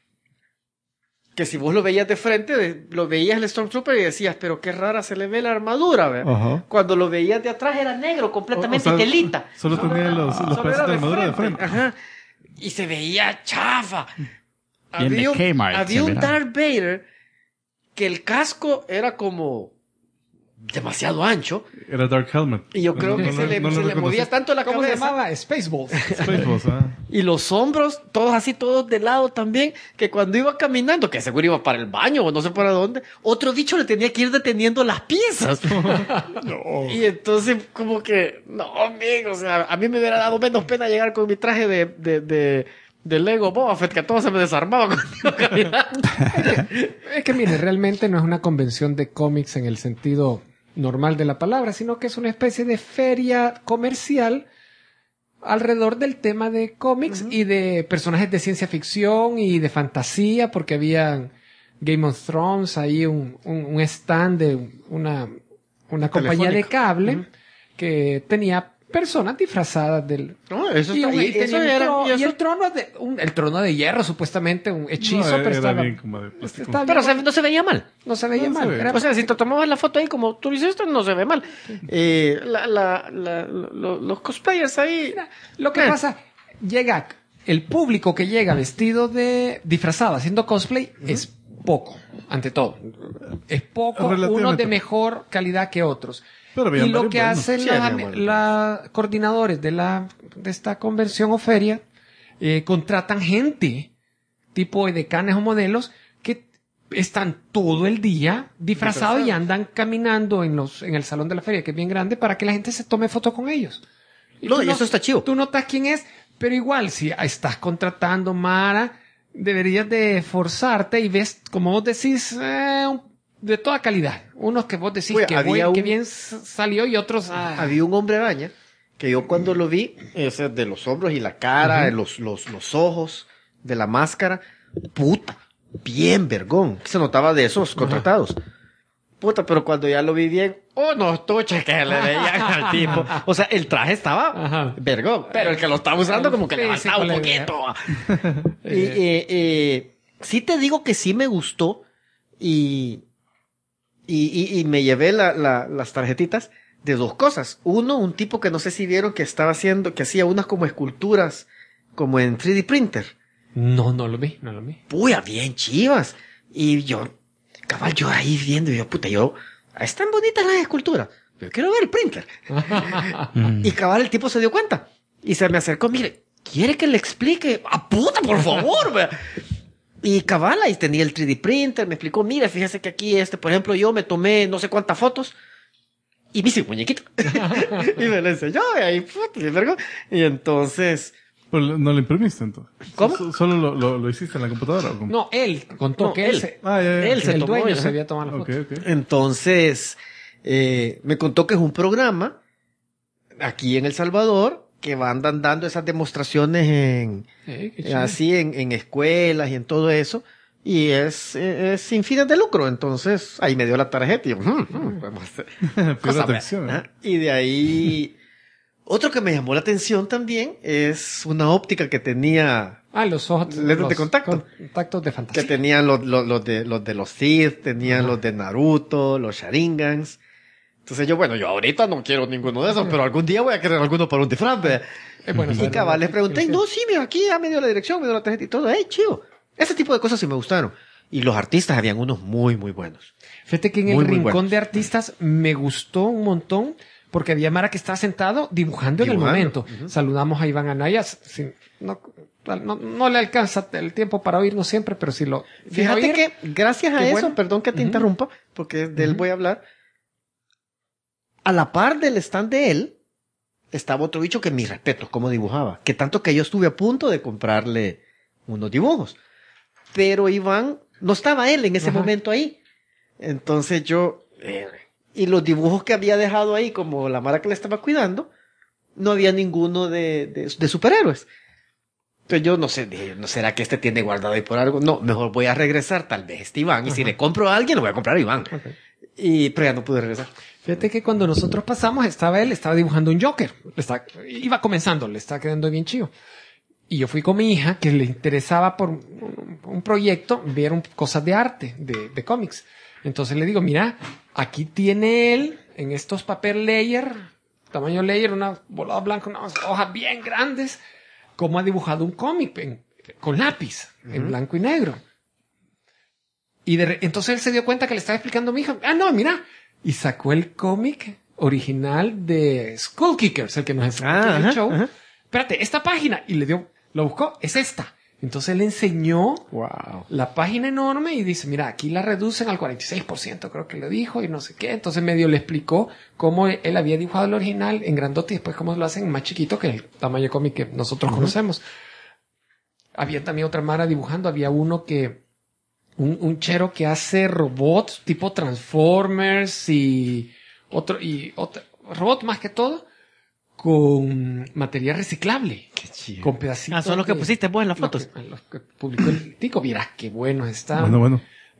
si vos lo veías de frente, lo veías el Stormtrooper y decías, pero qué rara se le ve la armadura, ¿ve? Ajá. Cuando lo veías de atrás era negro, completamente O sea, telita. Solo tenía los Solo pedacitos era de armadura de frente. Ajá. Y se veía chafa. Bien de Kmart, Había se un mira. Darth Vader que el casco era como demasiado ancho Era Dark Helmet. y yo creo que se le movía tanto la ¿Cómo se cabeza llamaba? Spaceballs. Spaceballs, y los hombros, todos así, todos de lado también, que cuando iba caminando, que seguro iba para el baño o no sé para dónde, otro bicho le tenía que ir deteniendo las piezas. Y entonces como que, no, amigo, o sea, a mí me hubiera dado menos pena llegar con mi traje de Lego Boba Fett, que todo se me desarmaba cuando iba caminando. Es que, mire, realmente no es una convención de cómics en el sentido normal de la palabra, sino que es una especie de feria comercial alrededor del tema de cómics y de personajes de ciencia ficción y de fantasía, porque había Game of Thrones, ahí un stand de una compañía de Telefónica. cable que tenía personas disfrazadas del... No, eso Y, está y ahí. tenía Eso un era, tro- y y eso- el trono de hierro, supuestamente, un hechizo, No, pero era estaba... bien como de plástico. estaba pero bien- no se veía mal. no se veía No se mal. veía. Era- O sea, si te tomabas la foto ahí como tú lo hiciste, no se ve mal. Los cosplayers ahí... Lo que pasa, llega el público que llega vestido de disfrazado haciendo cosplay es poco, ante todo. Es poco, Relativamente unos de poco. mejor calidad que otros. Pero habían Y lo varios que buenos. hacen Sí, habían buenos. los coordinadores de esta convención o feria, contratan gente, tipo edecanes o modelos, que están todo el día disfrazados y andan caminando en el salón de la feria, que es bien grande, para que la gente se tome foto con ellos. No, tú y eso está chido. Tú notas quién es, pero igual, si estás contratando Mara, deberías de esforzarte y ves, como vos decís, de toda calidad. Unos que vos decís Oye, que, había que un- bien salió y otros... Había un hombre araña que yo cuando lo vi, ese de los hombros y la cara, los ojos, de la máscara, puta, bien vergón. Se notaba de esos contratados. Puta, pero cuando ya lo vi bien, no, tuche, que le veían al tipo. O sea, el traje estaba vergón, pero el que lo estaba usando como que levantaba un poquito. Sí te digo que sí me gustó y me llevé las tarjetitas de dos cosas. Uno, un tipo que no sé si vieron que hacía unas como esculturas como en 3D printer. No lo vi. Puya, bien chivas. Y yo ahí viendo, están bonitas las esculturas. Yo quiero ver el printer. Y cabal, el tipo se dio cuenta. Y se me acercó, mire, ¿quiere que le explique? Puta, por favor! Y cabal, ahí tenía el 3D printer, me explicó, mire, fíjese que aquí, por ejemplo, yo me tomé no sé cuántas fotos. Y me hice un muñequito. Y me lo enseñó, y ahí, puta, y entonces... Pero no lo imprimiste entonces. ¿Cómo? ¿Solo lo hiciste en la computadora? ¿O cómo? No, él contó que él se el tomó, dueño ya. se había tomado la foto. Okay. Entonces, me contó que es un programa aquí en El Salvador que van dando esas demostraciones así en escuelas y en todo eso. Y es sin fines de lucro. Entonces, ahí me dio la tarjeta y yo, vamos a hacer. Atención. Y de ahí... Otro que me llamó la atención también es una óptica que tenía... los ojos... lentes de contacto. Contactos de fantasía. Que tenían los de los Sith, tenían los de Naruto, los Sharingans. Entonces yo ahorita no quiero ninguno de esos, pero algún día voy a querer alguno para un disfraz. Y cabal, les pregunté, no, sí, mira, aquí ya me dio la dirección, me dio la tarjeta y todo. Chido. Ese tipo de cosas sí me gustaron. Y los artistas habían unos muy, muy buenos. Fíjate que en el rincón de artistas me gustó un montón... Porque había Mara que estaba sentado dibujando en el momento. Saludamos a Iván Anaya. No le alcanza el tiempo para oírnos siempre, pero sí lo... Fíjate que gracias a eso, perdón que te interrumpa, porque de él voy a hablar. A la par del stand de él, estaba otro bicho que mis respetos, cómo dibujaba. Que tanto que yo estuve a punto de comprarle unos dibujos. Pero Iván, no estaba él en ese momento ahí. Entonces yo... y los dibujos que había dejado ahí, como la Mara que le estaba cuidando, no había ninguno de superhéroes. Entonces yo no sé, dije, ¿no será que tiene guardado ahí por algo? No, mejor voy a regresar, tal vez Iván. Y si le compro a alguien, lo voy a comprar a Iván. Pero ya no pude regresar. Fíjate que cuando nosotros pasamos, estaba dibujando un Joker. Iba comenzando, le estaba quedando bien chido. Y yo fui con mi hija, que le interesaba por un proyecto, ver cosas de arte, de cómics. Entonces le digo, mira, aquí tiene él, en estos papel layer, tamaño layer, una bolada blanca, unas hojas bien grandes, cómo ha dibujado un cómic con lápiz, en blanco y negro. Y entonces él se dio cuenta que le estaba explicando a mi hija, no, mira, y sacó el cómic original de Skull Kickers, el que nos enseñó en el show. Espérate, esta página, y lo buscó, es esta. Entonces él enseñó la página enorme y dice, mira, aquí la reducen al 46%, creo que le dijo, y no sé qué. Entonces medio le explicó cómo él había dibujado el original en grandote y después cómo lo hacen más chiquito que el tamaño de cómic que nosotros conocemos. Había también otra Mara dibujando, había uno que, un chero que hace robots tipo Transformers y otro robot más que todo, con material reciclable. Qué chido. Con pedacitos. Son los que pusiste vos en las fotos. Los que publicó el Tico. Vieras qué buenos están. Bueno.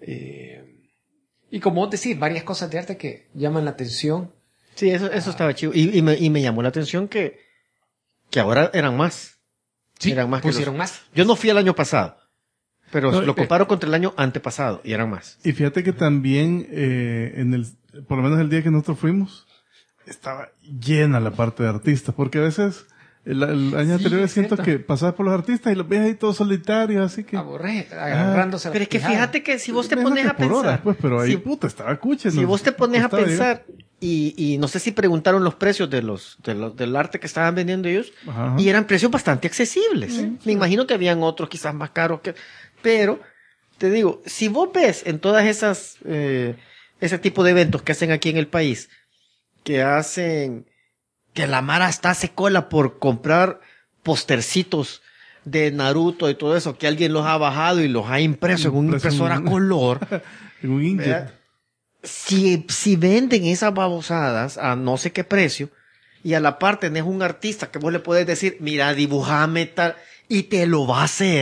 Y como vos decís, varias cosas de arte que llaman la atención. Sí, eso estaba chido. Y me llamó la atención que ahora eran más. Sí, eran más pusieron más. Yo no fui el año pasado, pero lo comparo contra el año antepasado y eran más. Y fíjate que también, por lo menos el día que nosotros fuimos, estaba llena la parte de artistas, porque a veces el año anterior siento que pasabas por los artistas y los ves ahí todos solitarios, así que... agarrándose. Pero es que fíjate que si vos te pones a pensar... Horas, pues, pero ahí, está cuche. Si vos te pones a pensar, y no sé si preguntaron los precios del arte que estaban vendiendo ellos, y eran precios bastante accesibles. Me imagino que habían otros quizás más caros, pero te digo, si vos ves en todas esas, ese tipo de eventos que hacen aquí en el país, que la Mara hasta hace cola por comprar postercitos de Naruto y todo eso, que alguien los ha bajado y los ha impreso en una impresora color. En un inkjet. Si venden esas babosadas a no sé qué precio, y a la par tenés un artista que vos le podés decir, mira, dibujame tal, y te lo va a hacer,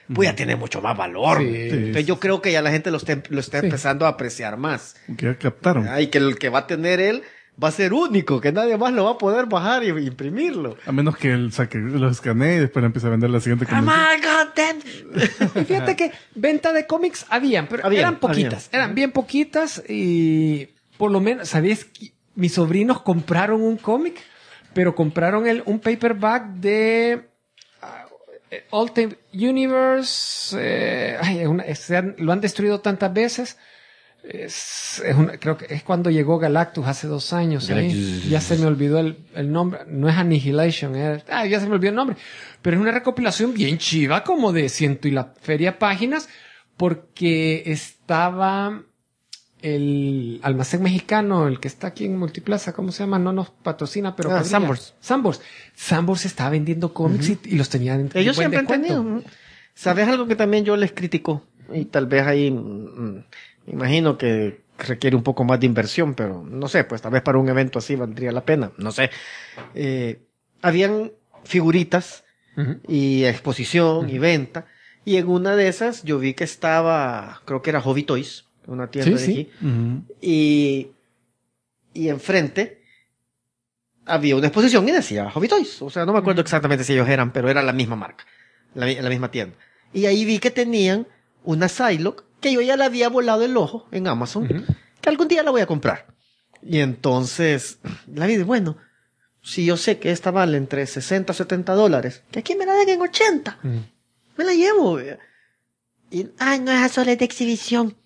pues ya tiene mucho más valor. Sí. Entonces yo creo que ya la gente lo está empezando a apreciar más. Que ya captaron. Y que el que va a tener él va a ser único, que nadie más lo va a poder bajar y imprimirlo. A menos que él saque, lo escanee y después le empiece a vender la siguiente Oh convención. my God, damn. Y fíjate que venta de cómics habían, pero eran poquitas. Eran bien poquitas y por lo menos, ¿sabías? Mis sobrinos compraron un cómic, pero compraron un paperback de Ultimate Universe. Lo han destruido tantas veces. Creo que es cuando llegó Galactus hace 2 años. Ya se me olvidó el nombre. No es Annihilation. Ya se me olvidó el nombre. Pero es una recopilación bien chiva, como de 100 y la feria páginas, porque estaba el almacén mexicano, el que está aquí en Multiplaza, ¿cómo se llama? No nos patrocina, pero Sanborns estaba vendiendo cómics y los tenían en Ellos buen siempre han descuento. tenido. ¿Sabes algo que también yo les critico? Y tal vez ahí, me imagino que requiere un poco más de inversión, pero no sé, pues tal vez para un evento así valdría la pena. No sé. Habían figuritas y exposición y venta. Y en una de esas yo vi que estaba, creo que era Hobby Toys, una tienda de aquí. Y enfrente había una exposición y decía Hobby Toys. O sea, no me acuerdo exactamente si ellos eran, pero era la misma marca, la misma tienda. Y ahí vi que tenían una Psylocke que yo ya le había volado el ojo en Amazon, que algún día la voy a comprar. Y entonces la vi de, bueno, si yo sé que esta vale entre $60 a $70, que aquí me la den en 80, me la llevo. Y, no, esa solo es de exhibición.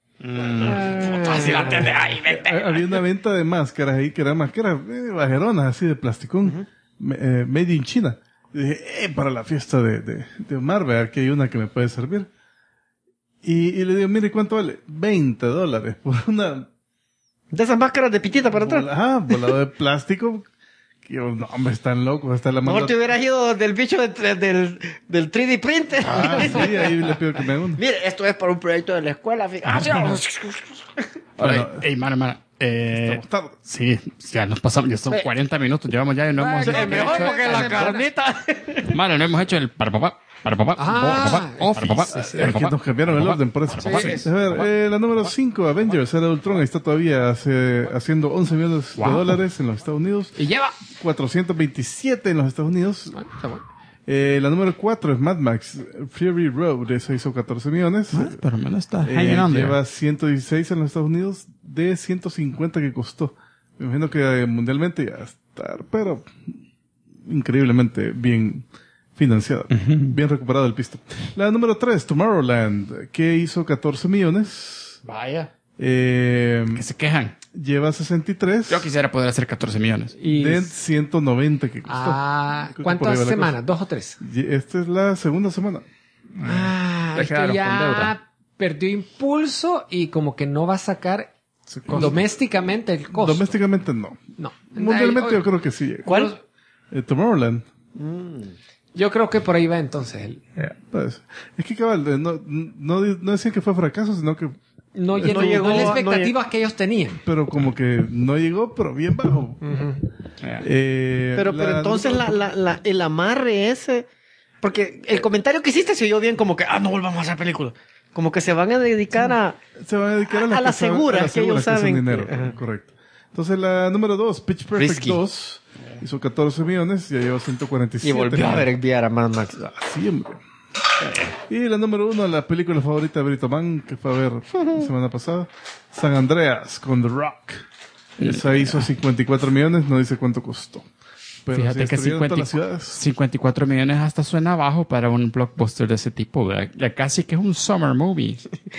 Había una venta de máscaras ahí que eran máscaras bajeronas, así de plasticón, made in China. Y dije, para la fiesta de Omar, vea que hay una que me puede servir. Y le digo, mire, ¿cuánto vale? $20 por una... De esas máscaras de pitita para atrás. Volado de plástico. Que yo, no, hombre, están locos. Hasta la mejor te hubieras ido del bicho del 3D printer. Sí, ahí le pido que me haga uno. Mire, esto es para un proyecto de la escuela. Bueno, hey, mano. Estamos tarde. Sí, ya nos pasamos, ya son 40 minutos, llevamos ya y no hemos hecho... Mejor porque la carnita. Mano, no hemos hecho el para papá. Es que nos cambiaron el orden, por eso. A ver, la número 5, Avengers, era Ultron, ahí está todavía haciendo $11 millones en los Estados Unidos. Y lleva 427 en los Estados Unidos. La número 4 es Mad Max Fury Road, esa hizo 14 millones. Pero menos está. Lleva 116 en los Estados Unidos de 150 que costó. Me imagino que mundialmente ya está, pero increíblemente bien financiada. Bien recuperado el pisto. La número 3, Tomorrowland, que hizo 14 millones. Vaya. Que se quejan. Lleva 63. Yo quisiera poder hacer 14 millones. De 190 que costó. ¿Cuántas semanas? ¿2 o 3? Esta es la segunda semana. Es que ya perdió impulso y como que no va a sacar domésticamente el costo. Domésticamente no. No. Mundialmente yo creo que sí. ¿Cuál? Tomorrowland. Yo creo que por ahí va entonces. Pues, es que cabal, no decían que fue fracaso, sino que no llegó a las expectativas que ellos tenían. Pero como que no llegó, pero bien bajo. Pero entonces el amarre ese... Porque el comentario que hiciste se oyó bien como que, no volvamos a hacer películas. Como que se van a dedicar a las seguras que ellos saben. Dinero, correcto. Entonces la número 2, Pitch Perfect 2, hizo 14 millones, ya lleva 147. Y volvió a enviar a Mad Max. Sí, hombre. Y la número 1, la película favorita de Brito Man, que fue a ver la semana pasada, San Andreas con The Rock. Esa hizo 54 millones, no dice cuánto costó. Pero fíjate que 54 millones hasta suena bajo para un blockbuster de ese tipo, ¿verdad? Ya casi que es un summer movie.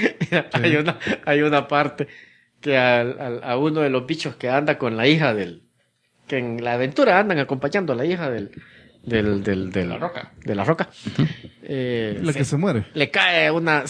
Hay una parte que a uno de los bichos que anda con la hija que en la aventura andan acompañando a la hija de la roca. De la roca. Que se muere. Le cae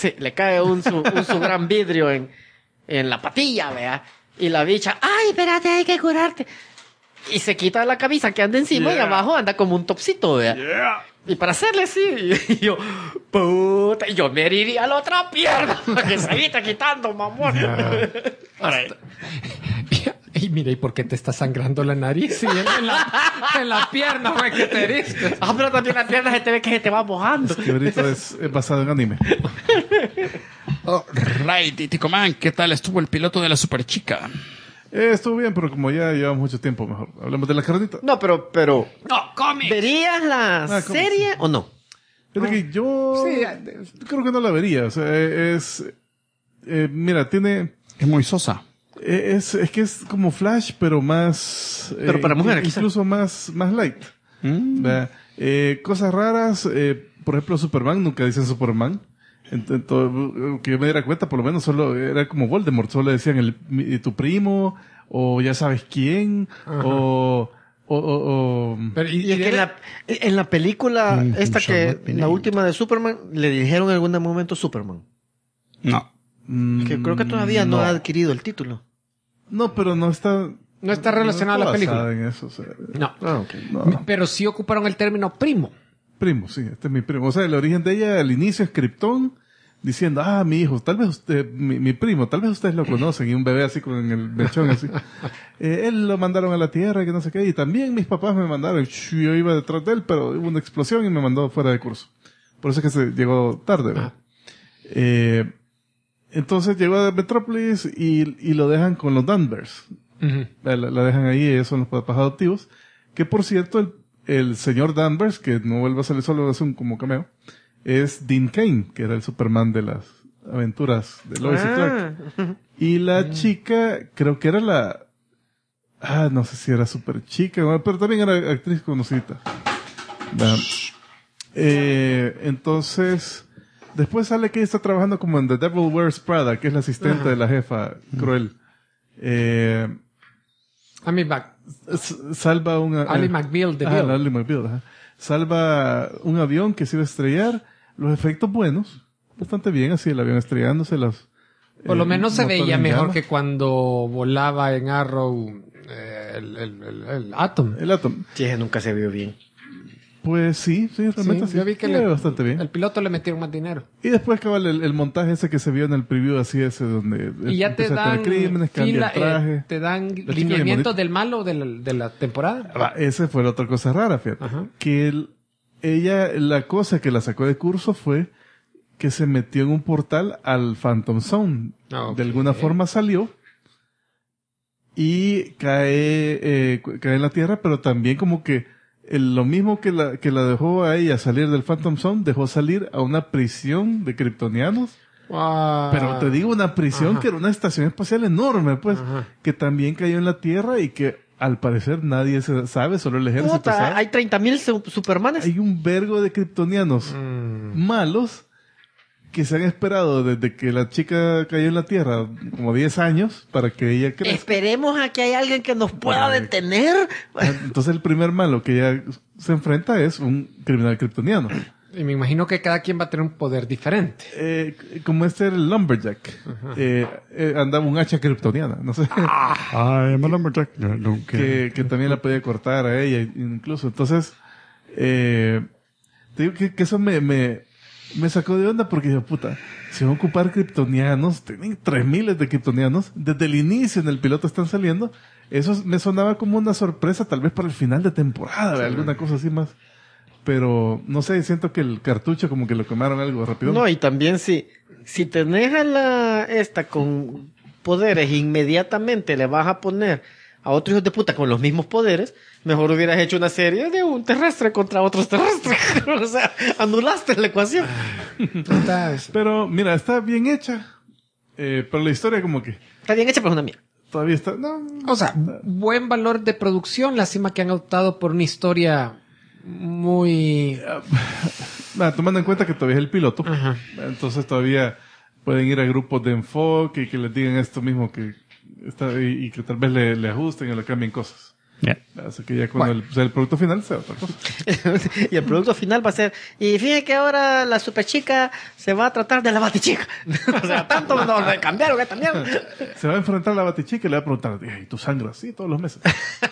su gran vidrio en la patilla, vea. Y la bicha, ay, espérate, hay que curarte. Y se quita la camisa que anda encima y abajo anda como un topsito, vea. Y para hacerle así, y yo, puta, yo me heriría la otra pierna que se está quitando, mamón. Y mira, ¿y por qué te está sangrando la nariz? Sí, en la pierna, güey, que te heriste. Pero también la pierna se te ve que se te va mojando. Que ahorita es basado en anime. Right, y Ticoman, ¿qué tal estuvo el piloto de la Super Chica? Estuvo bien, pero como ya llevamos mucho tiempo, mejor hablemos de la carnita. No, pero... No, cómics. ¿Verías la cómics, serie o no? Fíjate que yo creo que no la vería. O sea, mira, tiene... Es muy sosa. Es que es como Flash, pero más... Pero para mujeres, incluso más light. ¿Verdad? Cosas raras, por ejemplo, Superman, nunca dicen Superman. Que yo me diera cuenta, por lo menos solo era como Voldemort, solo le decían tu primo, o ya sabes quién, o Pero, Y es que en la película esta que... La última de Superman, le dijeron en algún momento Superman. No. Que creo que todavía no ha adquirido el título. No, pero no está... No está relacionada a la película. En eso, o sea, No. no. Pero sí ocuparon el término primo. Primo, sí, este es mi primo. O sea, el origen de ella al inicio es Krypton, diciendo, mi hijo, tal vez usted, mi primo, tal vez ustedes lo conocen, y un bebé así con el mechón así. Él lo mandaron a la Tierra, que no sé qué, y también mis papás me mandaron, yo iba detrás de él, pero hubo una explosión y me mandó fuera de curso. Por eso es que se llegó tarde, ¿verdad? Entonces llegó a Metrópolis y lo dejan con los Danvers. La dejan ahí, ellos son los papás adoptivos. Que por cierto, el señor Danvers, que no vuelve a salir solo, hace un como cameo, es Dean Cain, que era el Superman de las aventuras de Lois y Clark. Y la chica, creo que era no sé si era super chica, pero también era actriz conocida. Entonces, después sale que ella está trabajando como en The Devil Wears Prada, que es la asistente de la jefa cruel. Salva Ally McBeal de Bill. Ally McBeal, ajá. Salva un avión que se iba a estrellar. Los efectos buenos, bastante bien, así el avión estrellándose. Por lo menos se veía mejor llamas. que cuando volaba en Arrow el Atom. El Atom. Sí, nunca se vio bien. Pues sí, realmente sí. Yo vi que se ve bastante bien. el piloto le metieron más dinero. Y después cabal el montaje ese que se vio en el preview, así ese donde Y ya te empieza a tener dan crímenes, cambia el traje. te dan La chica lineamientos de del malo de la temporada. Esa fue la otra cosa rara, fíjate. Ajá. Que ella, la cosa que la sacó de curso fue que se metió en un portal al Phantom Zone. Okay. De alguna forma salió y cae en la Tierra, pero también como que lo mismo que la dejó a ella salir del Phantom Zone, dejó salir a una prisión de kryptonianos. Pero te digo, una prisión que era una estación espacial enorme, pues, que también cayó en la Tierra y que al parecer nadie sabe, solo el ejército sabe. Hay 30,000 Supermanes. Hay un vergo de kryptonianos malos que se han esperado desde que la chica cayó en la Tierra, como 10 años, para que ella crezca. Esperemos a que haya alguien que nos pueda detener. Entonces el primer malo que ella se enfrenta es un criminal kryptoniano. Y me imagino que cada quien va a tener un poder diferente. Como el Lumberjack. Andaba un hacha kryptoniana, no sé. I'm a lumberjack. que también la podía cortar a ella, incluso. Entonces, te digo que eso me sacó de onda porque dije, puta, si van a ocupar kryptonianos, tienen 3,000 de kryptonianos, desde el inicio en el piloto están saliendo. Eso me sonaba como una sorpresa, tal vez para el final de temporada, sí. Alguna cosa así más. Pero, no sé, siento que el cartucho como que lo quemaron algo rápido. No, y también si tenés a esta con poderes, inmediatamente le vas a poner a otro hijo de puta con los mismos poderes, mejor hubieras hecho una serie de un terrestre contra otros terrestres. O sea, anulaste la ecuación. Pero, mira, está bien hecha. Pero la historia como que... Está bien hecha, pero es una mierda. Todavía está... No, o sea, buen valor de producción. Lástima que han optado por una historia muy... tomando en cuenta que todavía es el piloto. Ajá. Entonces todavía pueden ir a grupos de enfoque y que les digan esto mismo que y que tal vez le ajusten o le cambien cosas. Yeah. Así que ya cuando el producto final sea otra cosa. Y el producto final va a ser, y fíjense que ahora la super chica se va a tratar de la batichica. O sea, tanto nos cambiaron esta mierda. Se va a enfrentar a la batichica y le va a preguntar, ¿y tu sangre así todos los meses?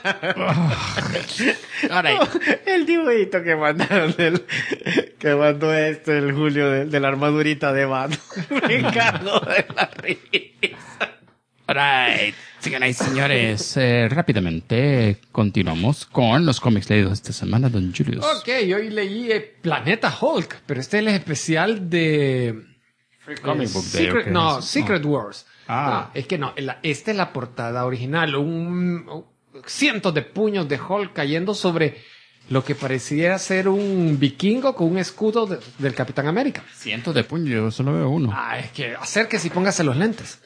Ahora, el dibujito que mandaron que mandó el Julio de la armadurita de Batman. Me encargó de la risa. Alright, señoras y señores, rápidamente continuamos con los cómics leídos esta semana, don Julius. Ok, hoy leí Planeta Hulk, pero este es el especial de... Comic Book Day, Secret, ¿o qué no, es? Secret Wars. Ah. No, es que no, esta es la portada original. Cientos de puños de Hulk cayendo sobre lo que pareciera ser un vikingo con un escudo del Capitán América. Cientos de puños, yo solo veo uno. Ah, es que acérquese y póngase los lentes.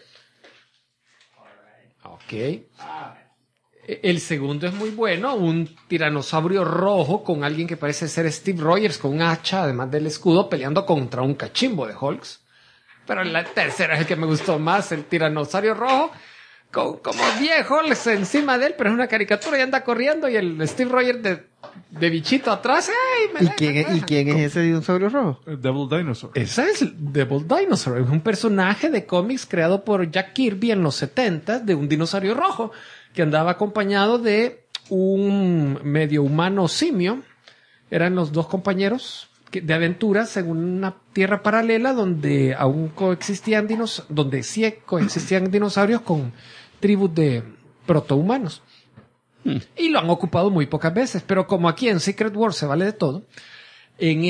Ok. El segundo es muy bueno, un tiranosaurio rojo con alguien que parece ser Steve Rogers con un hacha, además del escudo, peleando contra un cachimbo de Hulks. Pero el tercero es el que me gustó más, el tiranosaurio rojo, con como 10 Hulks encima de él, pero es una caricatura y anda corriendo y el Steve Rogers de bichito atrás. ¡Ay, ¿Y quién es ese dinosaurio rojo? El Devil Dinosaur. Ese es el Devil Dinosaur, es un personaje de cómics creado por Jack Kirby en los 70 de un dinosaurio rojo que andaba acompañado de un medio humano simio. Eran los dos compañeros de aventuras en una tierra paralela donde aún coexistían dinosaurios con tribus de protohumanos. Y lo han ocupado muy pocas veces, pero como aquí en Secret Wars se vale de todo, en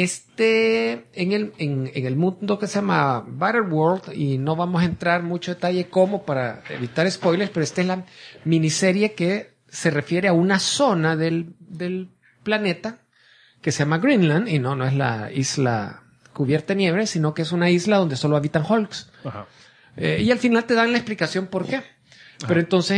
el mundo que se llama Battleworld, y no vamos a entrar mucho detalle cómo para evitar spoilers, pero esta es la miniserie que se refiere a una zona del planeta que se llama Greenland, y no es la isla cubierta de nieve, sino que es una isla donde solo habitan Hulks. Ajá. Y al final te dan la explicación por qué. Pero entonces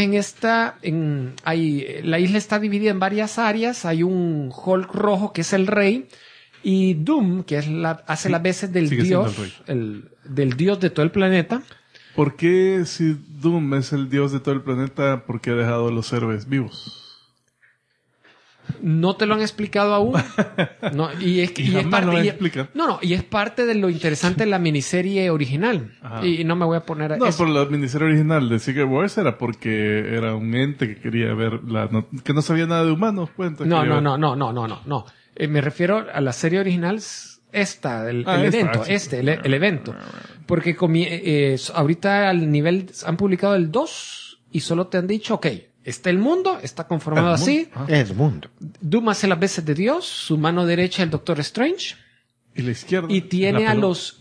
la isla está dividida en varias áreas. Hay un Hulk rojo que es el rey, y Doom, que hace las veces del Sigue siendo dios, del dios de todo el planeta. ¿Por qué si Doom es el dios de todo el planeta, por qué ha dejado a los héroes vivos? No te lo han explicado aún. No, y es parte de lo interesante de la miniserie original. Ajá. Y no me voy a poner a No, eso. por la miniserie original de Secret Wars era porque era un ente que quería ver que no sabía nada de humanos, pues. No. Me refiero a la serie original, el evento. Porque ahorita al nivel han publicado el 2 y solo te han dicho, ok, está el mundo, está conformado así. El mundo. Doom hace las veces de Dios, su mano derecha el Doctor Strange. Y la izquierda. Y tiene a los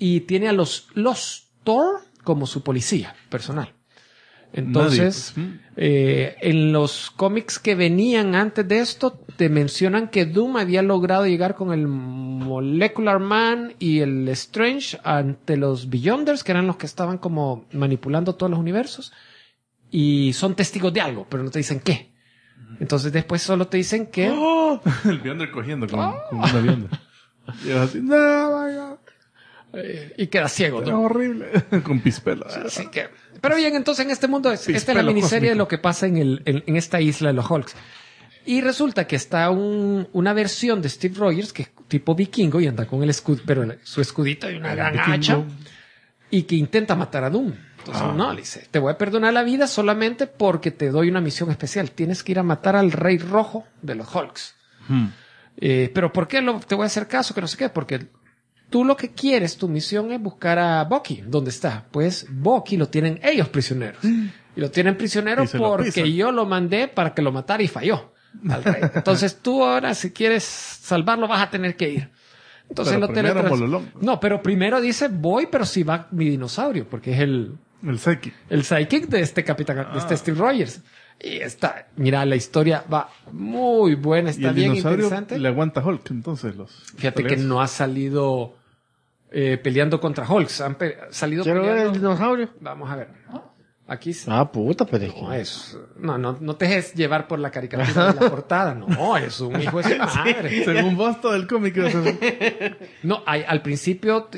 Thor como su policía personal. Entonces, en los cómics que venían antes de esto, te mencionan que Doom había logrado llegar con el Molecular Man y el Strange ante los Beyonders, que eran los que estaban como manipulando todos los universos, y son testigos de algo, pero no te dicen qué. Entonces después solo te dicen que... ¡Oh! El Beyonder cogiendo con una Beyonder. Y es así, no, vaya. Y queda ciego. Es ¿no? horrible. Con pispela. Así que... Pero bien, entonces en este mundo, esta es la miniserie de lo que pasa en esta isla de los Hulks. Y resulta que está una versión de Steve Rogers, que es tipo vikingo y anda con el escudo, pero su escudito y una gran hacha, y que intenta matar a Doom. Entonces, no, le dice, te voy a perdonar la vida solamente porque te doy una misión especial. Tienes que ir a matar al Rey Rojo de los Hulks. Pero ¿por qué te voy a hacer caso? Que no sé qué, porque tú lo que quieres, tu misión es buscar a Bucky. ¿Dónde está? Pues Bucky lo tienen ellos prisioneros. Y lo tienen prisionero porque yo lo mandé para que lo matara y falló al rey. Entonces tú ahora, si quieres salvarlo, vas a tener que ir. Entonces no, pero primero dice, voy, pero si va mi dinosaurio, porque es el Psychic de este capitán, de este Steve Rogers. Y mira, la historia va muy buena, está bien interesante. Le aguanta Hulk, entonces Fíjate que no ha salido peleando contra Hulks, han salido Quiero peleando. ver el dinosaurio. Vamos a ver. Aquí Puta, pero es que... no te dejes llevar por la caricatura de la portada. No, es un hijo de su madre. Según vos, todo el cómic. No, al principio,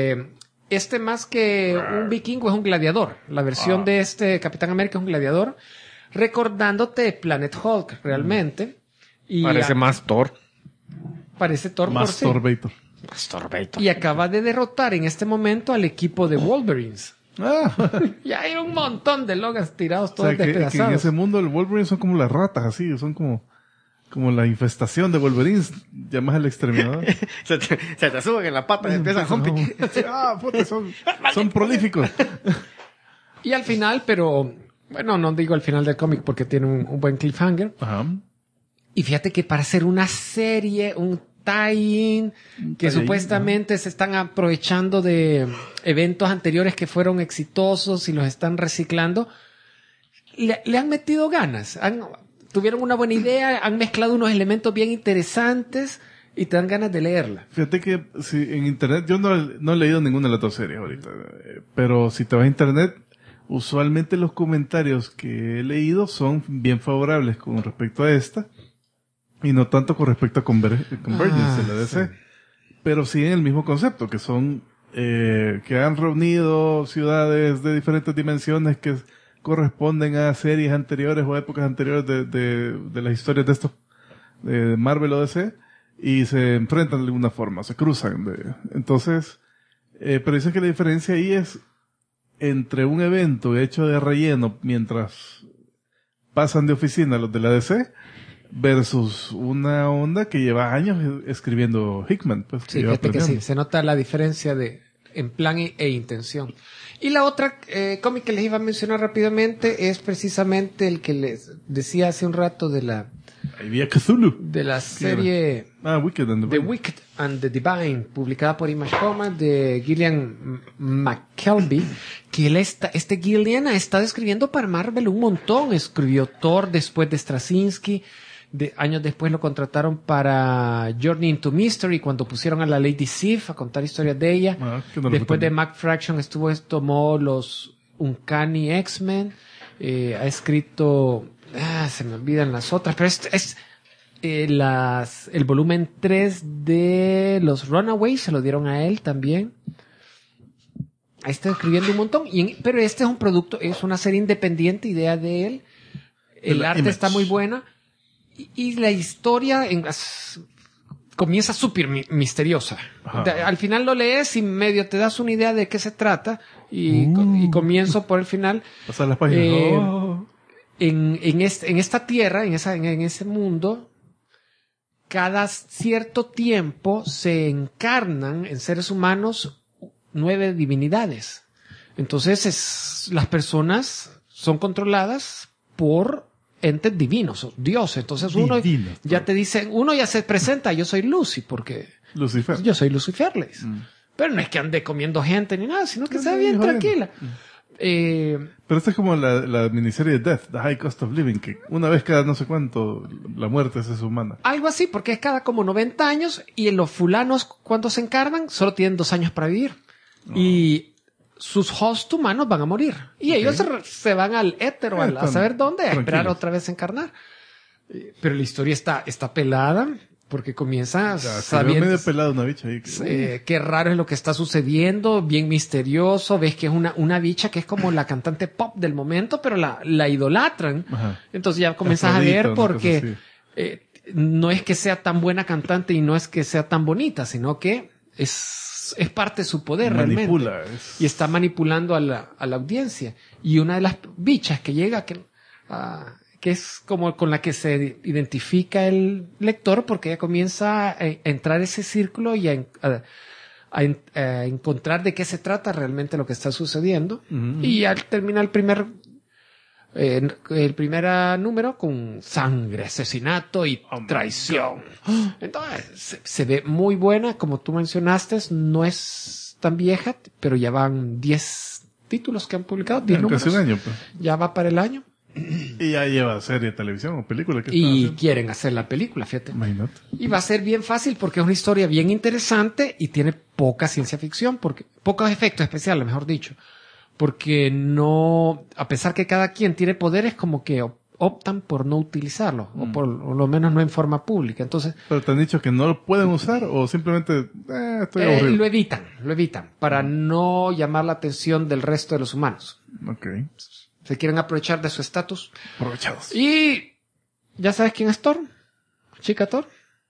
más que un vikingo es un gladiador. La versión de este Capitán América es un gladiador, recordándote Planet Hulk, realmente. Y parece más Thor. Parece Thor más por sí. Masturbator. Y acaba de derrotar en este momento al equipo de Wolverines. Y hay un montón de logas tirados todos despedazados. Que en ese mundo el Wolverine son como las ratas, así, son como la infestación de Wolverines, llamas al exterminador. se te suben en la pata y empiezan a romper. Son prolíficos. Y al final, pero Bueno, no digo el final del cómic porque tiene un buen cliffhanger. Ajá. Y fíjate que para hacer una serie, un tie-in, que supuestamente se están aprovechando de eventos anteriores que fueron exitosos y los están reciclando, le han metido ganas. Tuvieron una buena idea, han mezclado unos elementos bien interesantes y te dan ganas de leerla. Fíjate que si en internet, yo no he leído ninguna de las dos series ahorita, pero si te vas a internet, usualmente los comentarios que he leído son bien favorables con respecto a esta y no tanto con respecto a Convergence de la DC, pero siguen el mismo concepto, que son que han reunido ciudades de diferentes dimensiones que corresponden a series anteriores o épocas anteriores de las historias de estos de Marvel o DC y se enfrentan de alguna forma, se cruzan. Entonces, pero dicen que la diferencia ahí es entre un evento hecho de relleno mientras pasan de oficina los de la DC versus una onda que lleva años escribiendo Hickman. Pues, sí, fíjate que sí, se nota la diferencia en plan e intención. Y la otra cómic que les iba a mencionar rápidamente es precisamente el que les decía hace un rato de la Cthulhu. De la serie Wicked and The Wicked and the Divine, publicada por Image Comics de Gillian McKelvey, que este Gillian ha estado escribiendo para Marvel un montón. Escribió Thor después de Straczynski. Años después lo contrataron para Journey into Mystery cuando pusieron a la Lady Sif a contar historias de ella. Después de Mac Fraction tomó los Uncanny X-Men. Ha escrito... se me olvidan las otras, pero es el volumen 3 de los Runaways, se lo dieron a él también. Ahí está escribiendo un montón, pero este es un producto, es una serie independiente, idea de él. El arte está muy buena y la historia comienza súper misteriosa. Al final lo lees y medio te das una idea de qué se trata y comienzo por el final. Pasar las páginas. En esta tierra, en ese mundo, cada cierto tiempo se encarnan en seres humanos 9 divinidades. Entonces las personas son controladas por entes divinos, dioses. Entonces uno ya se presenta, yo soy Lucy, porque Lucifer. Yo soy Lucifer, pero no es que ande comiendo gente ni nada, sino que sea bien tranquila. Pero esta es como la miniserie de Death, The High Cost of Living, que una vez cada no sé cuánto la muerte es humana. Algo así, porque es cada como 90 años y en los fulanos cuando se encarnan solo tienen 2 años para vivir. Y sus hosts humanos van a morir. Y ellos se van al éter o a saber dónde, a esperar otra vez a encarnar. Pero la historia está pelada. Porque comienza sabiendo medio pelado una bicha ahí. Qué raro es lo que está sucediendo, bien misterioso. Ves que es una bicha que es como la cantante pop del momento, pero la idolatran. Ajá. Entonces ya comienzas a ver porque no es que sea tan buena cantante y no es que sea tan bonita, sino que es parte de su poder realmente. Y está manipulando a la audiencia. Y una de las bichas que llega que es como con la que se identifica el lector, porque ella comienza a entrar ese círculo y a encontrar de qué se trata realmente lo que está sucediendo. Y al terminar el primer número con sangre, asesinato y traición. Entonces se ve muy buena, como tú mencionaste, no es tan vieja, pero ya van 10 títulos que han publicado, 10 números. Casi un año, pues. Ya va para el año. Y ya lleva serie de televisión o película. Y quieren hacer la película, fíjate. Imagínate. Y va a ser bien fácil porque es una historia bien interesante y tiene poca ciencia ficción, pocos efectos especiales, mejor dicho. Porque no, a pesar que cada quien tiene poderes, como que optan por no utilizarlo, o por lo menos no en forma pública. Entonces, ¿pero te han dicho que no lo pueden usar o simplemente estoy aburrido? Lo evitan para no llamar la atención del resto de los humanos. Okay. Se quieren aprovechar de su estatus. Aprovechados. Y ¿ya sabes quién es Thor? ¿Chica Thor?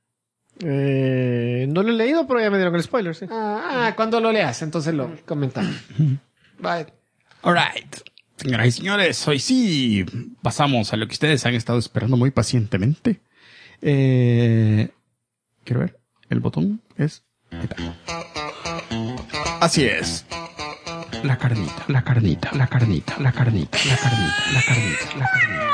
No lo he leído, pero ya me dieron el spoiler, sí. Cuando lo leas, entonces lo comentamos. Bye. Alright. Señoras y señores, hoy sí pasamos a lo que ustedes han estado esperando muy pacientemente. Quiero ver. El botón es... Así es. la carnita, la carnita, la carnita, la carnita, la carnita, la carnita, la carnita,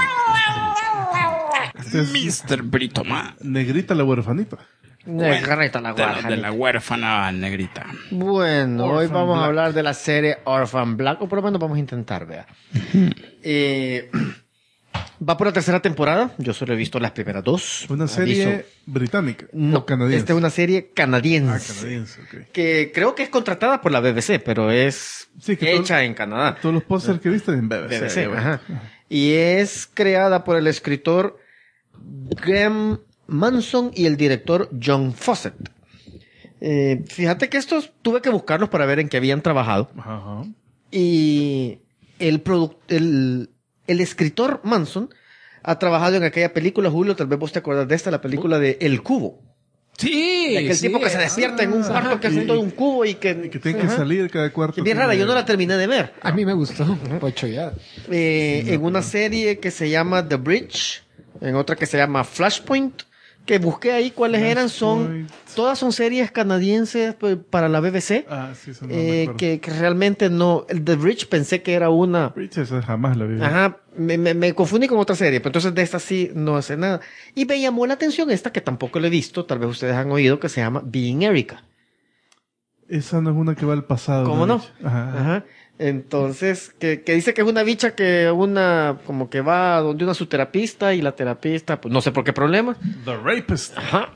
la carnita. Mr. Brito Man. Negrita la huerfanita. Negrita la De guardia. la huérfana negrita. Bueno, hoy Orphan vamos a Black. hablar de la serie Orphan Black, o por lo menos vamos a intentar, vea. Va por la tercera temporada. Yo solo he visto las primeras dos. Una serie Aviso. británica. No, o canadiense. esta es una serie canadiense. Canadiense, ok. Que creo que es contratada por la BBC, pero es Sí, que hecha en Canadá. Todos los pósters que viste en BBC. BBC, ajá. Y es creada por el escritor Graham Manson y el director John Fawcett. Fíjate que estos tuve que buscarlos para ver en qué habían trabajado. Ajá. Y el escritor Manson ha trabajado en aquella película, Julio, tal vez vos te acuerdas de esta, la película de El Cubo. Sí. De aquel tipo que se despierta en un cuarto que es todo un cubo y que... Y que tienen que Ajá. salir cada cuarto. Que es bien rara, yo no la terminé de ver. A mí me gustó. Pocho ya. En una serie que se llama The Bridge, en otra que se llama Flashpoint, que busqué ahí cuáles eran, Flashpoint. todas son series canadienses para la BBC, Ah, sí, eso no me acuerdo. que realmente no, el The Bridge pensé que era una, Bridge, esa jamás la vi. ajá, me confundí con otra serie, pero entonces de esta sí no hace nada. Y me llamó la atención esta que tampoco la he visto, tal vez ustedes han oído, que se llama Being Erica. Esa no es una que va al pasado. ¿Cómo no? Bridge. Ajá. Ajá. Entonces, que dice que es una bicha como que va donde una su terapista y la terapista, pues no sé por qué problema. The Rapist. Ajá.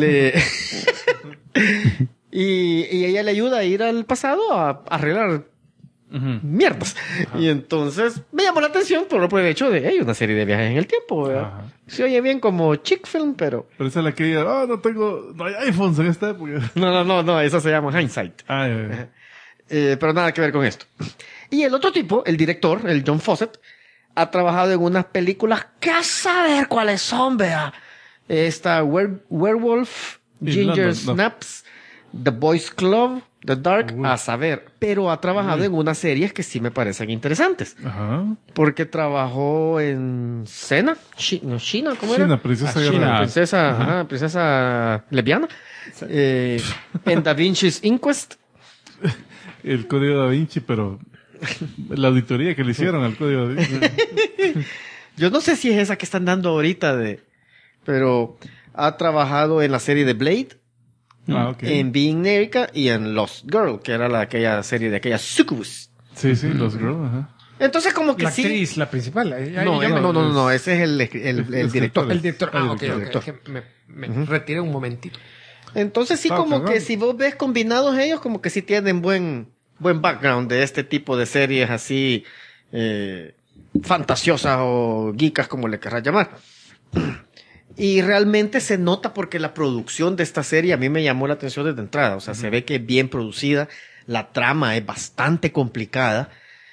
Y ella le ayuda a ir al pasado a arreglar mierdas. Y entonces me llamó la atención por el hecho de, hay una serie de viajes en el tiempo, ¿verdad? Ajá. Se oye bien como chick film, pero... Pero esa es la que ella, no hay iPhones en esta época. No, esa se llama Hindsight. Ah, ya. Pero nada que ver con esto. Y el otro tipo, el director, el John Fawcett, ha trabajado en unas películas que a saber cuáles son, vea. Esta Werewolf, Ginger London, no. Snaps, The Boys Club, The Dark, Uy. a saber. Pero ha trabajado en unas series que sí me parecen interesantes. Ajá. Porque trabajó en Cena, China, ¿cómo era? China, princesa China. guerrera. Princesa lesbiana. En Da Vinci's Inquest. El código da Vinci, pero la auditoría que le hicieron al código da Vinci. Yo no sé si es esa que están dando ahorita pero ha trabajado en la serie de Blade, Ah, ok. en Being Erica y en Lost Girl, que era aquella serie de aquella Succubus. Sí, Los Girls, ajá. Entonces como que La sí. actriz, la principal. No, ese es el director. El director. El Ah, ok, director. ok. Me retiré un momentito. Entonces sí, Estaba como cagando. que si vos ves combinados ellos, como que sí tienen buen background de este tipo de series así fantasiosas o geekas, como le querrás llamar. Y realmente se nota porque la producción de esta serie a mí me llamó la atención desde entrada. O sea, se ve que es bien producida, la trama es bastante complicada.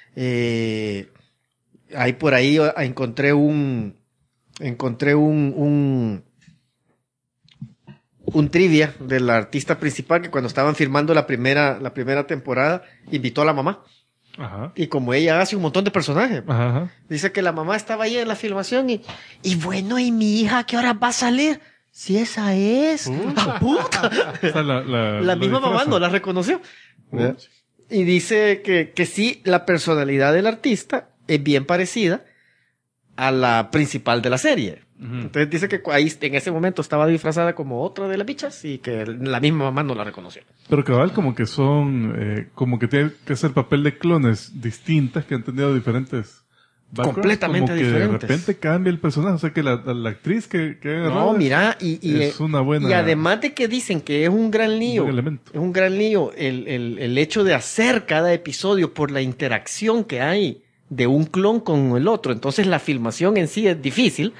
Ahí por ahí encontré un trivia del artista principal que cuando estaban filmando la primera temporada invitó a la mamá. Ajá. Y como ella hace un montón de personajes, Ajá. dice que la mamá estaba ahí en la filmación y bueno, ¿y mi hija a qué hora va a salir? Si esa es. ¡Ah, puta! O sea, La misma mamá no la reconoció. Y dice que sí, la personalidad del artista es bien parecida a la principal de la serie. Entonces dice que ahí en ese momento estaba disfrazada como otra de las bichas y que la misma mamá no la reconoció. Pero cabal como que son, como que tienen que hacer papel de clones distintas que han tenido diferentes backgrounds, Completamente como que diferentes. de repente cambia el personaje, o sea que la actriz que ha No, agarrado mira, y es una buena... y además de que dicen que es un gran lío, buen elemento. es un gran lío el hecho de hacer cada episodio por la interacción que hay de un clon con el otro. Entonces la filmación en sí es difícil.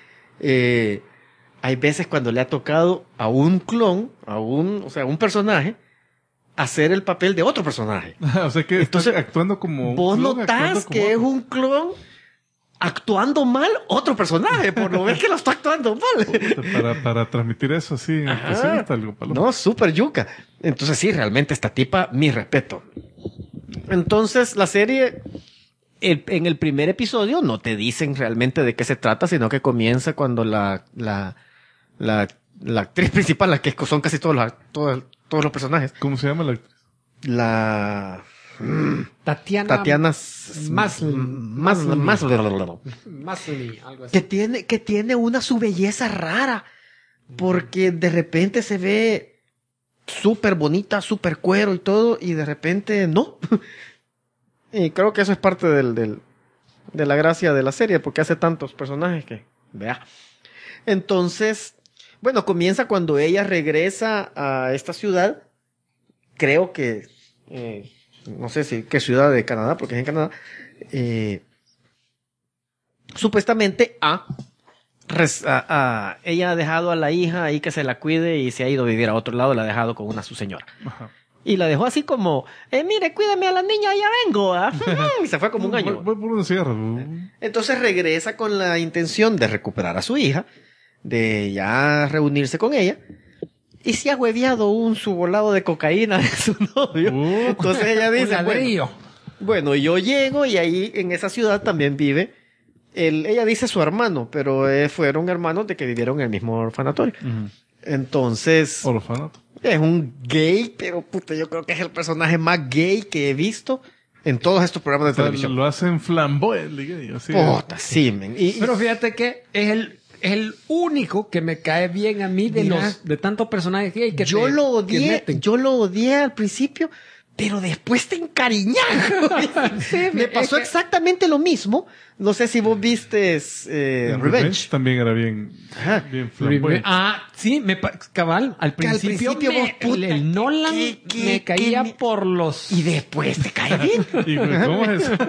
Hay veces cuando le ha tocado a un clon, o sea, un personaje, hacer el papel de otro personaje. O sea que Entonces, está actuando como un Vos clon, notás actuando como que es otro. un clon actuando mal otro personaje, por lo menos que lo está actuando mal. Para transmitir eso así en Ajá. actuación está algo paloma. No, súper yuca. Entonces sí, realmente esta tipa, mi respeto. Entonces la serie, en el primer episodio no te dicen realmente de qué se trata, sino que comienza cuando la actriz principal, la que son casi todos los personajes, ¿Cómo se llama la actriz? Tatiana Maslany, algo así. que tiene una su belleza rara, porque de repente se ve súper bonita, súper cuero y todo, y de repente no. Y creo que eso es parte de la gracia de la serie, porque hace tantos personajes que, vea. Entonces, bueno, comienza cuando ella regresa a esta ciudad, creo que, no sé si qué ciudad de Canadá, porque es en Canadá, supuestamente ella ha dejado a la hija ahí que se la cuide y se ha ido a vivir a otro lado, la ha dejado con una su señora. Ajá. Y la dejó así como, mire, cuídeme a la niña, ya vengo. Y se fue como un año. Voy por una cigarra. Entonces regresa con la intención de recuperar a su hija, de ya reunirse con ella, y se ha hueveado un subolado de cocaína de su novio. Entonces ella dice, bueno, yo llego y ahí en esa ciudad también vive, ella dice su hermano, pero fueron hermanos de que vivieron en el mismo orfanatorio. Uh-huh. Entonces, Orfanato. es un gay, pero puta, yo creo que es el personaje más gay que he visto en todos estos programas de televisión. Lo hacen flamboyant, gay, así. Puta, sí, men. Pero fíjate que es el único que me cae bien a mí de tantos personajes gay que yo lo odié al principio, pero después te encariñas. Sí, me pasó exactamente lo mismo. No sé si vos viste Revenge. También era bien flamboyante. Sí, cabal. Al principio vos, puta, el Nolan me caía por los... Y después te cae bien. ¿Y cómo es eso?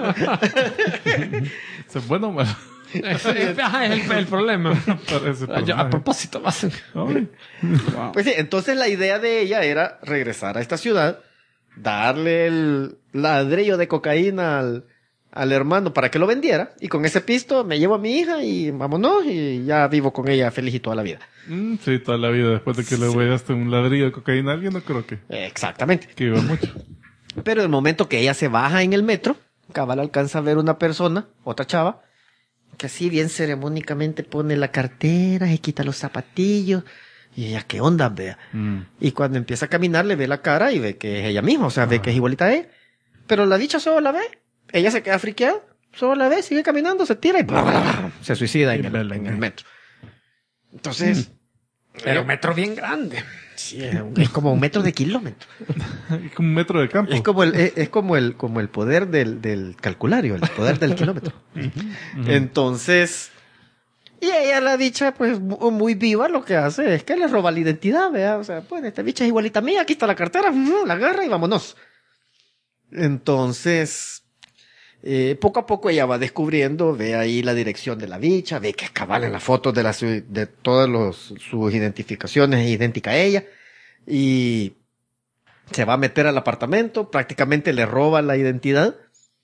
¿Es bueno o malo? Es el problema. A propósito, Pues sí, entonces la idea de ella era regresar a esta ciudad, darle el ladrillo de cocaína al hermano para que lo vendiera, y con ese pisto me llevo a mi hija y vámonos, y ya vivo con ella feliz y toda la vida. Sí, toda la vida, después de que le huellaste un ladrillo de cocaína a alguien, no creo que... Exactamente. Que iba mucho. Pero el momento que ella se baja en el metro, cabal alcanza a ver una persona, otra chava, que así bien ceremónicamente pone la cartera, se quita los zapatillos, y ella, ¿qué onda, vea? Y cuando empieza a caminar, le ve la cara y ve que es ella misma, o sea, ve que es igualita a ella. Pero la bicha solo la ve, ella se queda friqueada, solo la ve, sigue caminando, se tira y se suicida en el metro. Entonces... Era un metro bien grande. Sí, es como 1 metro de kilómetro. Es como 1 metro de campo. Es como el poder del calculario, el poder del kilómetro. Entonces, y ella, la bicha, pues muy viva, lo que hace es que le roba la identidad, ¿vea? O sea, pues esta bicha es igualita a mí, aquí está la cartera, la agarra y vámonos. Entonces, poco a poco ella va descubriendo, ve ahí la dirección de la bicha, ve que es cabal en las fotos de todas sus identificaciones es idéntica a ella, y se va a meter al apartamento, prácticamente le roba la identidad,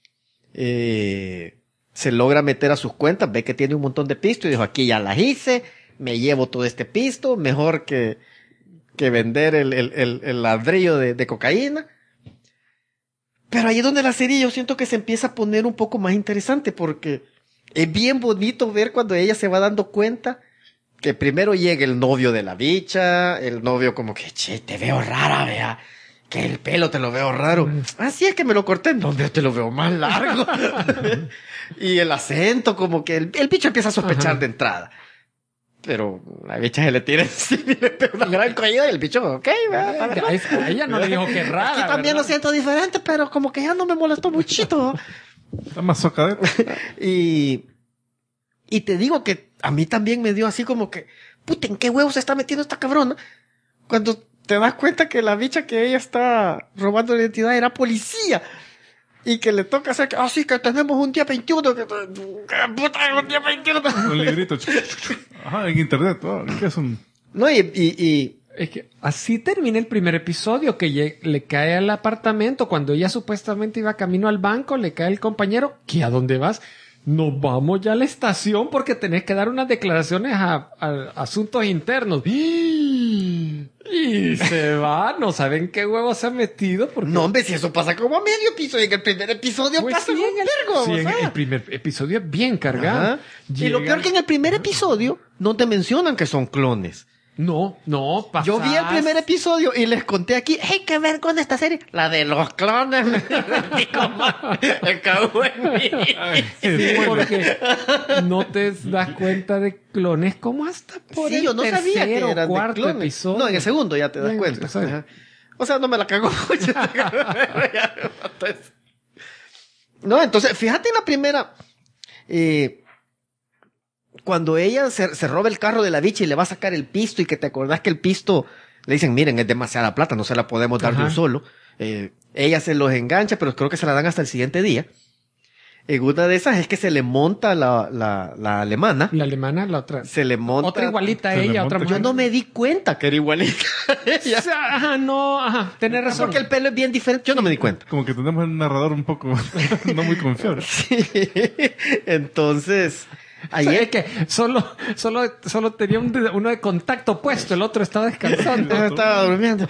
se logra meter a sus cuentas, ve que tiene un montón de pisto y dijo, aquí ya las hice, me llevo todo este pisto, mejor que vender el ladrillo de cocaína. Pero ahí es donde la serie yo siento que se empieza a poner un poco más interesante, porque es bien bonito ver cuando ella se va dando cuenta que primero llega el novio de la bicha, el novio como que, che, te veo rara, vea, que el pelo te lo veo raro. Así es que me lo corté, no, te lo veo más largo. Y el acento, como que el bicho empieza a sospechar de entrada. Pero la bicha se le tira encima y le pega una gran caída y el bicho, ok, a ella no le dijo que rara. Aquí también lo siento diferente, pero como que ya no me molestó muchito. Está más socadero. Y te digo que a mí también me dio así como que, puta, ¿en qué huevos se está metiendo esta cabrona? Cuando te das cuenta que la bicha que ella está robando la identidad era policía. Y que le toca hacer que, sí, que tenemos un día 21, que puta, un día 21. Un librito. Ajá, en internet. ¿Qué es un...? No, y es que así termina el primer episodio, que le cae al apartamento, cuando ella supuestamente iba camino al banco, le cae el compañero, ¿qué a dónde vas? Nos vamos ya a la estación porque tenés que dar unas declaraciones a asuntos internos. Y se va, no saben qué huevo se ha metido. Porque... No, hombre, si eso pasa como a medio episodio, en el primer episodio pues pasa sí, un vergo. Sí, en el primer episodio es bien cargado. Y lo peor que en el primer episodio no te mencionan que son clones. No, pasás. Yo vi el primer episodio y les conté aquí, hey, ¿qué ver con esta serie? La de los clones. Me cago en mí. Sí, porque no te das cuenta de clones como hasta por Sí, el yo no sabía que tercer o eran de cuarto clones. episodio. No, en el segundo ya te das En el cuenta. episodio. Ajá. O sea, no me la cagó mucho. No, entonces, fíjate en la primera. Cuando ella se roba el carro de la bicha y le va a sacar el pisto y que te acordás que el pisto le dicen, miren, es demasiada plata, no se la podemos dar de un solo. Ella se los engancha, pero creo que se la dan hasta el siguiente día. Una de esas es que se le monta la alemana. La alemana, la otra. Se le monta. Otra igualita a se le ella, monta. otra Yo mujer. no me di cuenta que era igualita a ella. O sea, tenés razón. Porque el pelo es bien diferente. Yo no me di cuenta. Como que tenemos un narrador un poco no muy confiable. Sí. Entonces, ayer Es que solo tenía uno de contacto puesto, el otro estaba descansando. yo estaba durmiendo.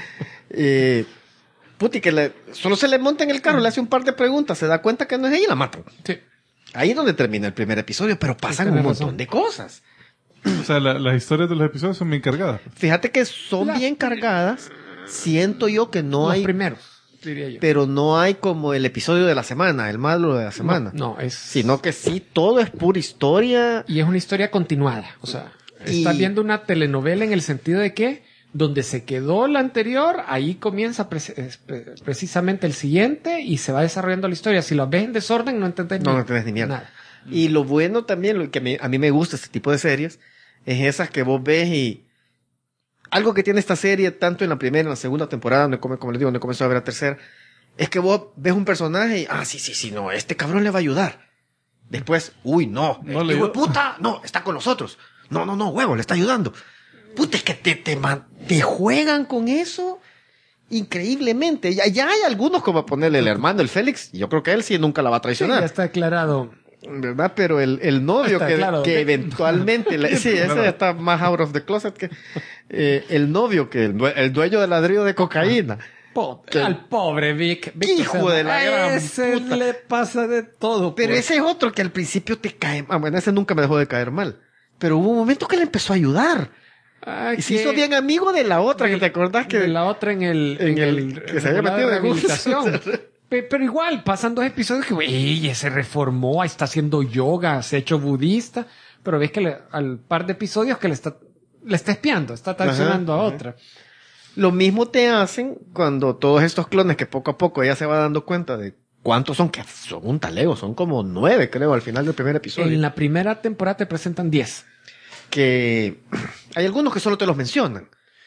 Puti, que solo se le monta en el carro, le hace un par de preguntas, se da cuenta que no es ella y la matan. Sí. Ahí es donde termina el primer episodio, pero pasan un tenés montón razón. de cosas. O sea, las historias de los episodios son bien cargadas. Fíjate que son bien cargadas. Siento yo que no Los hay, primeros, diría yo. pero no hay como el episodio de la semana, el malo de la semana. No, es... Sino que sí, todo es pura historia. Y es una historia continuada. O sea, estás viendo una telenovela en el sentido de que donde se quedó la anterior, ahí comienza precisamente el siguiente y se va desarrollando la historia. Si lo ves en desorden, no entendés No entendés ni mierda. nada. Y lo bueno también, lo que a mí me gusta este tipo de series, es esas que vos ves y... Algo que tiene esta serie, tanto en la primera, en la segunda temporada, como les digo, donde comenzó a ver la tercera, es que vos ves un personaje y, sí, no, este cabrón le va a ayudar. Después, uy, no, No le hijo de ayuda. puta, no, está con nosotros. No, huevo, le está ayudando. Puta, es que te juegan con eso increíblemente. Ya hay algunos como ponerle el hermano, el Félix, yo creo que él sí nunca la va a Sí, traicionar. ya está declarado. ¿Verdad? Pero el novio Está que, claro. que eventualmente... sí, ese está más out of the closet que... el novio que el dueño del ladrillo de cocaína. Al pobre Vic. Hijo de la gran ese puta. le pasa de todo. Pero pues. ese es otro que al principio te cae... bueno, ese nunca me dejó de caer mal. Pero hubo un momento que le empezó a ayudar. Ah, Y se hizo bien amigo de la otra, que te acordás que... de la otra en el que se había metido de rehabilitación. Pero igual, pasan 2 episodios que, ella se reformó, está haciendo yoga, se ha hecho budista, pero ves que al par de episodios que le está espiando, está traicionando a otra. Lo mismo te hacen cuando todos estos clones que poco a poco ella se va dando cuenta de cuántos son, que son un talego, son como 9, creo, al final del primer episodio. En la primera temporada te presentan 10. Que hay algunos que solo te los mencionan.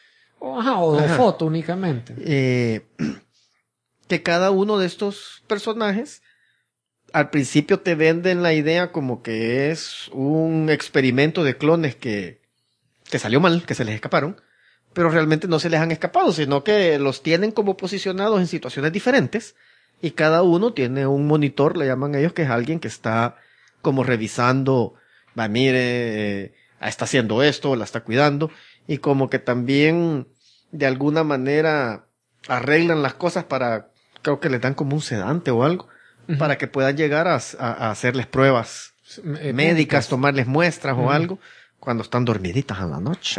O foto únicamente. Que cada uno de estos personajes al principio te venden la idea como que es un experimento de clones que salió mal, que se les escaparon, pero realmente no se les han escapado, sino que los tienen como posicionados en situaciones diferentes y cada uno tiene un monitor, le llaman ellos, que es alguien que está como revisando, mire, está haciendo esto, la está cuidando, y como que también de alguna manera arreglan las cosas para, creo que les dan como un sedante o algo, para que puedan llegar a hacerles pruebas médicas, tomarles muestras o algo, cuando están dormiditas en la noche.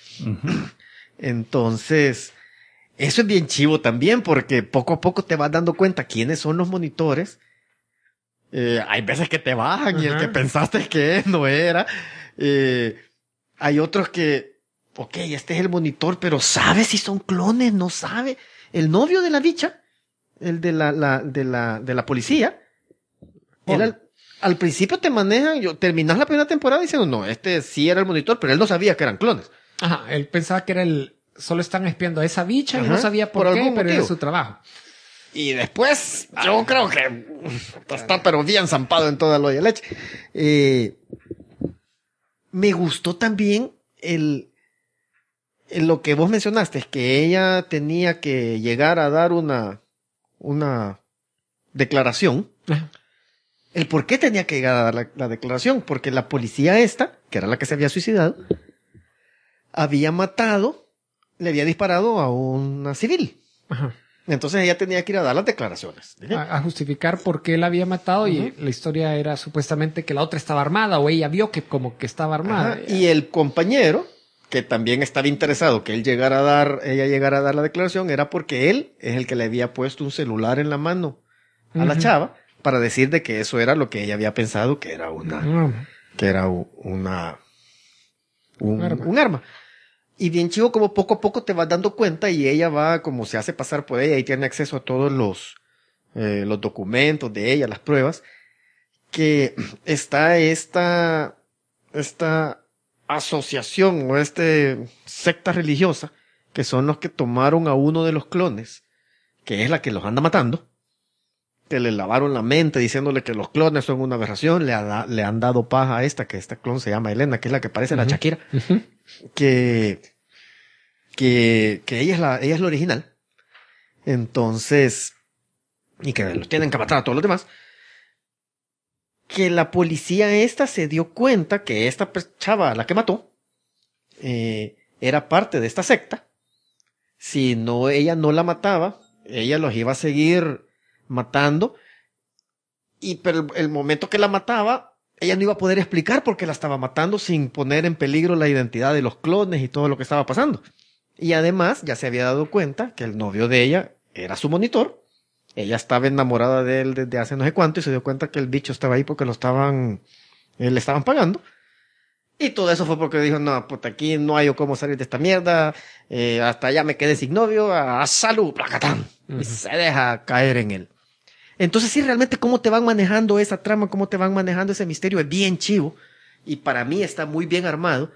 Entonces, eso es bien chivo también, porque poco a poco te vas dando cuenta quiénes son los monitores. Hay veces que te bajan y el que pensaste que no era. Hay otros que, ok, este es el monitor, pero ¿sabe si son clones? No sabe. El novio de la bicha, el de la policía, él al principio te manejan, terminas la primera temporada diciendo, no, este sí era el monitor, pero él no sabía que eran clones. Ajá, él pensaba que solo están espiando a esa bicha y Ajá, no sabía por por qué, algún pero era motivo. su trabajo. Y después, yo creo que está pero bien zampado en toda la olla de leche. Me gustó también lo que vos mencionaste, es que ella tenía que llegar a dar una declaración. Ajá. El por qué tenía que llegar a dar la declaración, porque la policía esta, que era la que se había suicidado, había matado, le había disparado a una civil. Ajá. Entonces ella tenía que ir a dar las declaraciones. A justificar por qué la había matado y la historia era supuestamente que la otra estaba armada o ella vio que como que estaba armada. Ajá. Y el compañero, que también estaba interesado que ella llegara a dar la declaración, era porque él es el que le había puesto un celular en la mano a la chava para decir de que eso era lo que ella había pensado que era un arma. Y bien chivo, como poco a poco te vas dando cuenta y ella va, como se hace pasar por ella y tiene acceso a todos los documentos de ella, las pruebas, que está esta asociación o secta religiosa, que son los que tomaron a uno de los clones, que es la que los anda matando, que le lavaron la mente diciéndole que los clones son una aberración, le han dado paja a que esta clon se llama Elena, que es la que parece la Shakira, que ella es la original. Entonces, y que los tienen que matar a todos los demás. Que la policía se dio cuenta que esta chava, la que mató, era parte de esta secta. Si no, ella no la mataba, ella los iba a seguir matando. Pero el momento que la mataba, ella no iba a poder explicar por qué la estaba matando sin poner en peligro la identidad de los clones y todo lo que estaba pasando. Y además, ya se había dado cuenta que el novio de ella era su monitor. Ella estaba enamorada de él desde hace no sé cuánto y se dio cuenta que el bicho estaba ahí porque le estaban pagando. Y todo eso fue porque dijo, no, puta, aquí no hay cómo salir de esta mierda, hasta allá me quedé sin novio, a salud, placatán. Y se deja caer en él. Entonces sí, realmente cómo te van manejando esa trama, cómo te van manejando ese misterio es bien chivo. Y para mí está muy bien armado.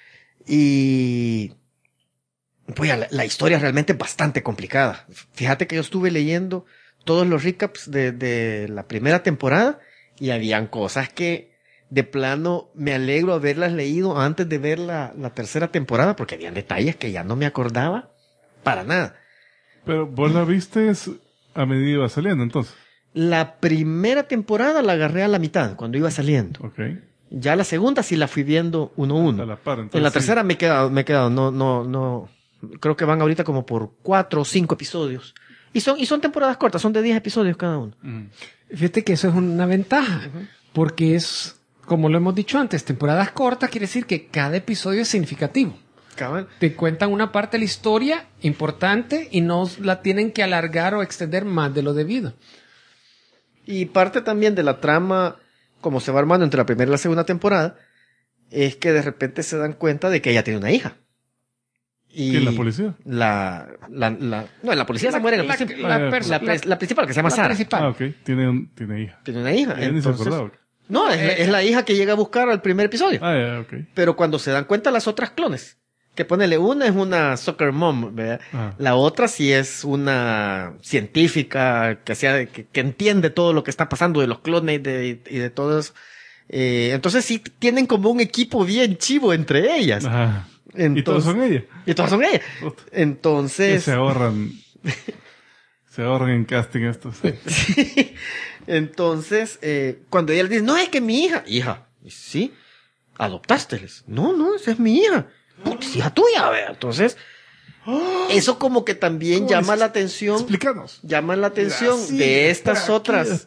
Y pues la historia es realmente bastante complicada. Fíjate que yo estuve leyendo todos los recaps de la primera temporada y habían cosas que de plano me alegro haberlas leído antes de ver la tercera temporada porque habían detalles que ya no me acordaba para nada. Pero vos la viste a medida que iba saliendo, entonces. La primera temporada la agarré a la mitad, cuando iba saliendo. Okay. Ya la segunda sí la fui viendo uno a uno. A la par, entonces, en la tercera me he quedado, no, creo que van ahorita como por 4 o 5 episodios. Y son temporadas cortas, son de 10 episodios cada uno. Fíjate que eso es una ventaja, porque es, como lo hemos dicho antes, temporadas cortas quiere decir que cada episodio es significativo. Cabal. Te cuentan una parte de la historia importante y no la tienen que alargar o extender más de lo debido. Y parte también de la trama, como se va armando entre la primera y la segunda temporada, es que de repente se dan cuenta de que ella tiene una hija. Y ¿quién, la policía? No, la policía se muere en el principio. La principal, que se llama Sara. Ah, ok. Tiene hija. Tiene una hija. Ella ni se acordaba. No, es la hija que llega a buscar al primer episodio. Ah, ya, ok. Pero cuando se dan cuenta las otras clones, que ponele, una es una soccer mom, ¿verdad? La otra sí es una científica que entiende todo lo que está pasando de los clones y de todo eso. Entonces sí tienen como un equipo bien chivo entre ellas. Ajá. Entonces, ¿y todos son ellas? Y todas son ellas. Entonces... Que se ahorran en casting estos. Sí. Entonces, cuando ella le dice, no, es que mi hija, ¿sí? ¿Adoptásteles? No, esa es mi hija. Puta, es hija tuya, ¿verdad? Entonces, eso como que también llama la atención. Explícanos. Llama la atención de estas otras,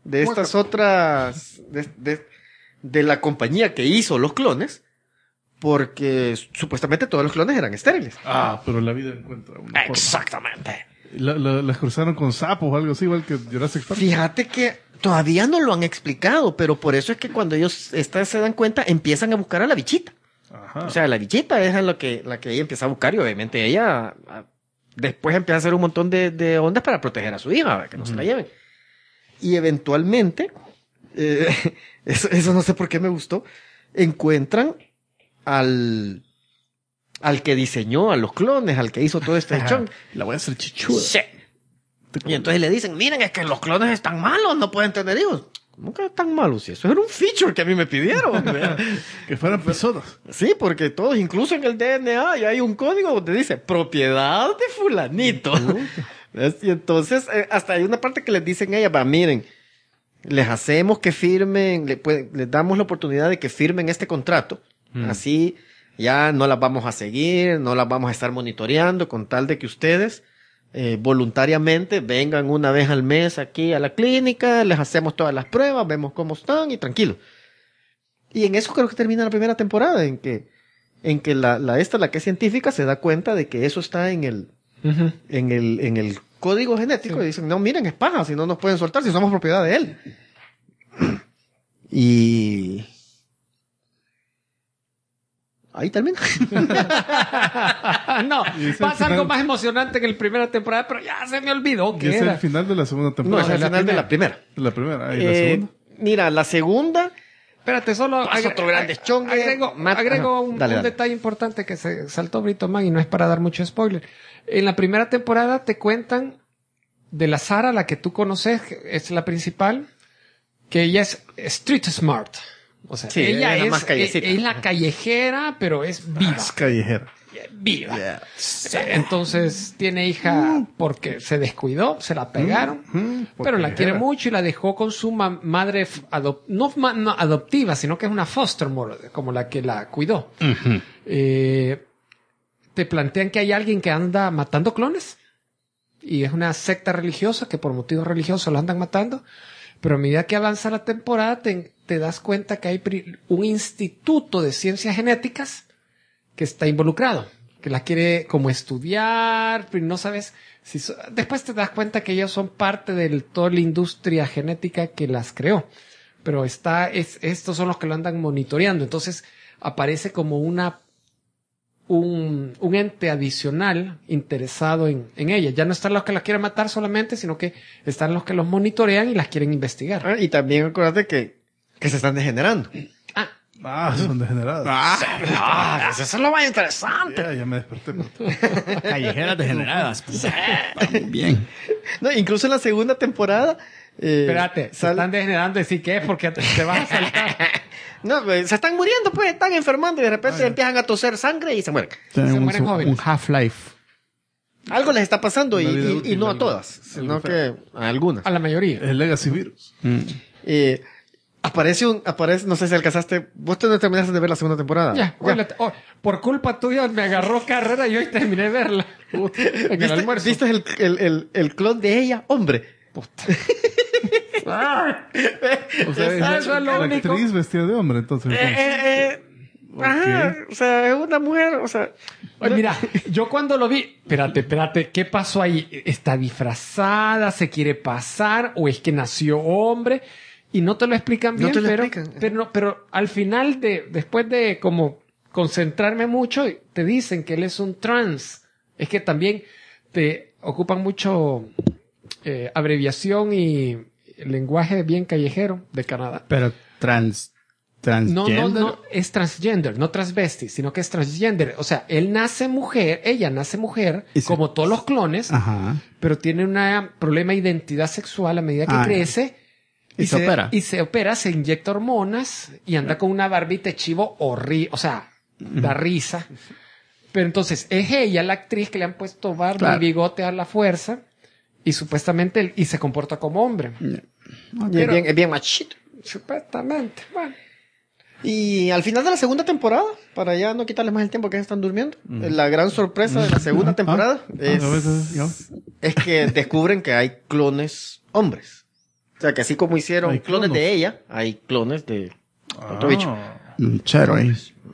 de la compañía que hizo los clones, porque supuestamente todos los clones eran estériles. Ah, pero la vida encuentra una forma. Exactamente. Las cruzaron con sapos o algo así, igual que Jurassic Park. Fíjate que todavía no lo han explicado, pero por eso es que cuando ellos se dan cuenta, empiezan a buscar a la bichita. Ajá. O sea, la bichita es la que ella empieza a buscar y obviamente ella después empieza a hacer un montón de ondas para proteger a su hija, que no se la lleven. Y eventualmente, eso no sé por qué me gustó, encuentran al que diseñó a los clones, al que hizo todo este hechón. La voy a hacer chichuda. Sí. Y entonces le dicen, miren, es que los clones están malos, no pueden tener hijos. ¿Cómo que están malos? Si eso era un feature que a mí me pidieron. Que fueran pisodas. Sí, porque todos, incluso en el DNA, ya hay un código donde dice propiedad de fulanito. Y entonces, hasta hay una parte que les dicen a ella, va, miren, les hacemos que firmen, les damos la oportunidad de que firmen este contrato. Así ya no las vamos a seguir, no las vamos a estar monitoreando, con tal de que ustedes voluntariamente vengan una vez al mes aquí a la clínica, les hacemos todas las pruebas, vemos cómo están y tranquilo. Y en eso creo que termina la primera temporada, en que en que la que es científica, se da cuenta de que eso está en el código genético, y dicen, no, miren, es paja, si no nos pueden soltar, si somos propiedad de él. Y ahí termina. No, es pasa el algo final. más emocionante que en la primera temporada, pero ya se me olvidó Y que es era. el final de la segunda No, temporada. es el final de la primera. La primera. ¿Y la segunda? Mira, la segunda, Espérate, solo Pasa otro gran deschongue, agrego Ajá, un dale. detalle importante que se saltó Brito Man y no es para dar mucho spoiler. En la primera temporada te cuentan de la Sara, la que tú conoces, que es la principal, que ella es street smart. O sea, Sí, ella es la es, más callecita. es la callejera, pero es viva. Es callejera. Viva. Entonces tiene hija porque se descuidó, se la pegaron, pero la quiere mucho y la dejó con su madre no adoptiva, sino que es una foster mother, como la que la cuidó. Te plantean que hay alguien que anda matando clones y es una secta religiosa que por motivos religiosos lo andan matando, pero a medida que avanza la temporada te das cuenta que hay un instituto de ciencias genéticas que está involucrado, que la quiere como estudiar, pero no sabes si después te das cuenta que ellos son parte de toda la industria genética que las creó, pero estos son los que lo andan monitoreando, entonces aparece como un ente adicional interesado en ella. Ya no están los que la quieren matar solamente, sino que están los que los monitorean y las quieren investigar. y también acuérdate que se están degenerando. Son degenerados. Eso es lo más interesante. Ya me desperté. Callejeras degeneradas. Muy bien. No, incluso en la segunda temporada. Espérate, se están degenerando, decir que es porque te vas a saltar. No, pues, se están muriendo, pues, están enfermando y de repente empiezan a toser sangre y se mueren. Tienen mueren jóvenes. un Half-Life. Algo les está pasando Una vida y útil, no a algo. todas, sino que a algunas. A la mayoría. El Legacy Virus. Aparece, no sé si alcanzaste, vos no terminaste de ver la segunda temporada. Ya. Por culpa tuya me agarró carrera y hoy terminé de verla. En el almuerzo. ¿Viste el clon de ella? Hombre. O sea, Eso es es lo la único. actriz vestida de hombre, entonces. Ajá, o sea, es una mujer, o sea. Oye, mira, yo cuando lo vi, espérate, ¿qué pasó ahí? ¿Está disfrazada? ¿Se quiere pasar? ¿O es que nació hombre? Y no te lo explican No bien, te lo pero, explican. pero al final después de como concentrarme mucho, te dicen que él es un trans. Es que también te ocupan mucho abreviación y lenguaje bien callejero de Canadá. Pero transgender. No, es transgender, no transvesti, sino que es transgender. O sea, ella nace mujer, Y se- como todos los clones, Ajá. pero tiene un problema de identidad sexual a medida que crece. Y se opera. Y se opera, se inyecta hormonas y anda con una barbita de chivo horrible, o sea, da risa. Pero entonces, es ella la actriz que le han puesto barba Claro. y bigote a la fuerza y supuestamente, y se comporta como hombre. Y es bien machito. Supuestamente, bueno. Y al final de la segunda temporada, para ya no quitarles más el tiempo que están durmiendo, la gran sorpresa de la segunda temporada es que descubren que hay clones hombres. O sea, que así como hicieron Hay clones clones. de ella, hay clones de otro bicho. Chero ahí.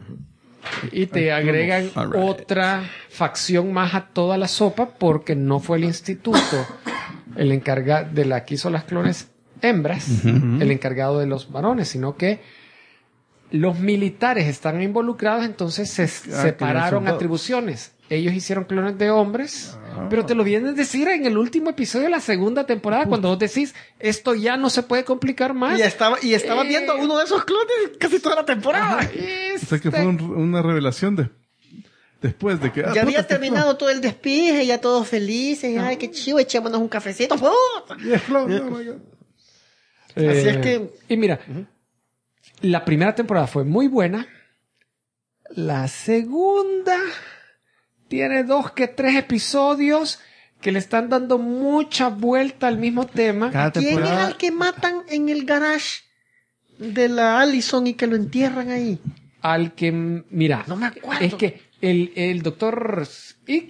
Y te agregan All right. otra facción más a toda la sopa porque no fue el instituto el encargado de la que hizo las clones hembras, el encargado de los varones, sino que los militares están involucrados, entonces se separaron soldados. atribuciones. Ellos hicieron clones de hombres, pero te lo vienen a decir en el último episodio de la segunda temporada, cuando vos decís, esto ya no se puede complicar más. Y estaba viendo uno de esos clones casi toda la temporada. O sea que fue una revelación después de que... Ya puta, había este terminado todo el despije, ya todos felices. Ay, qué chivo, echémonos un cafecito. ¡Puta! clon. Y es clon, oh my God. Así es que... Y mira, la primera temporada fue muy buena. La segunda tiene 2 que 3 episodios que le están dando mucha vuelta al mismo tema. Cada ¿Quién es temporada. el que matan en el garage de la Allison y que lo entierran ahí? Al que, mira, No me acuerdo. es que el doctor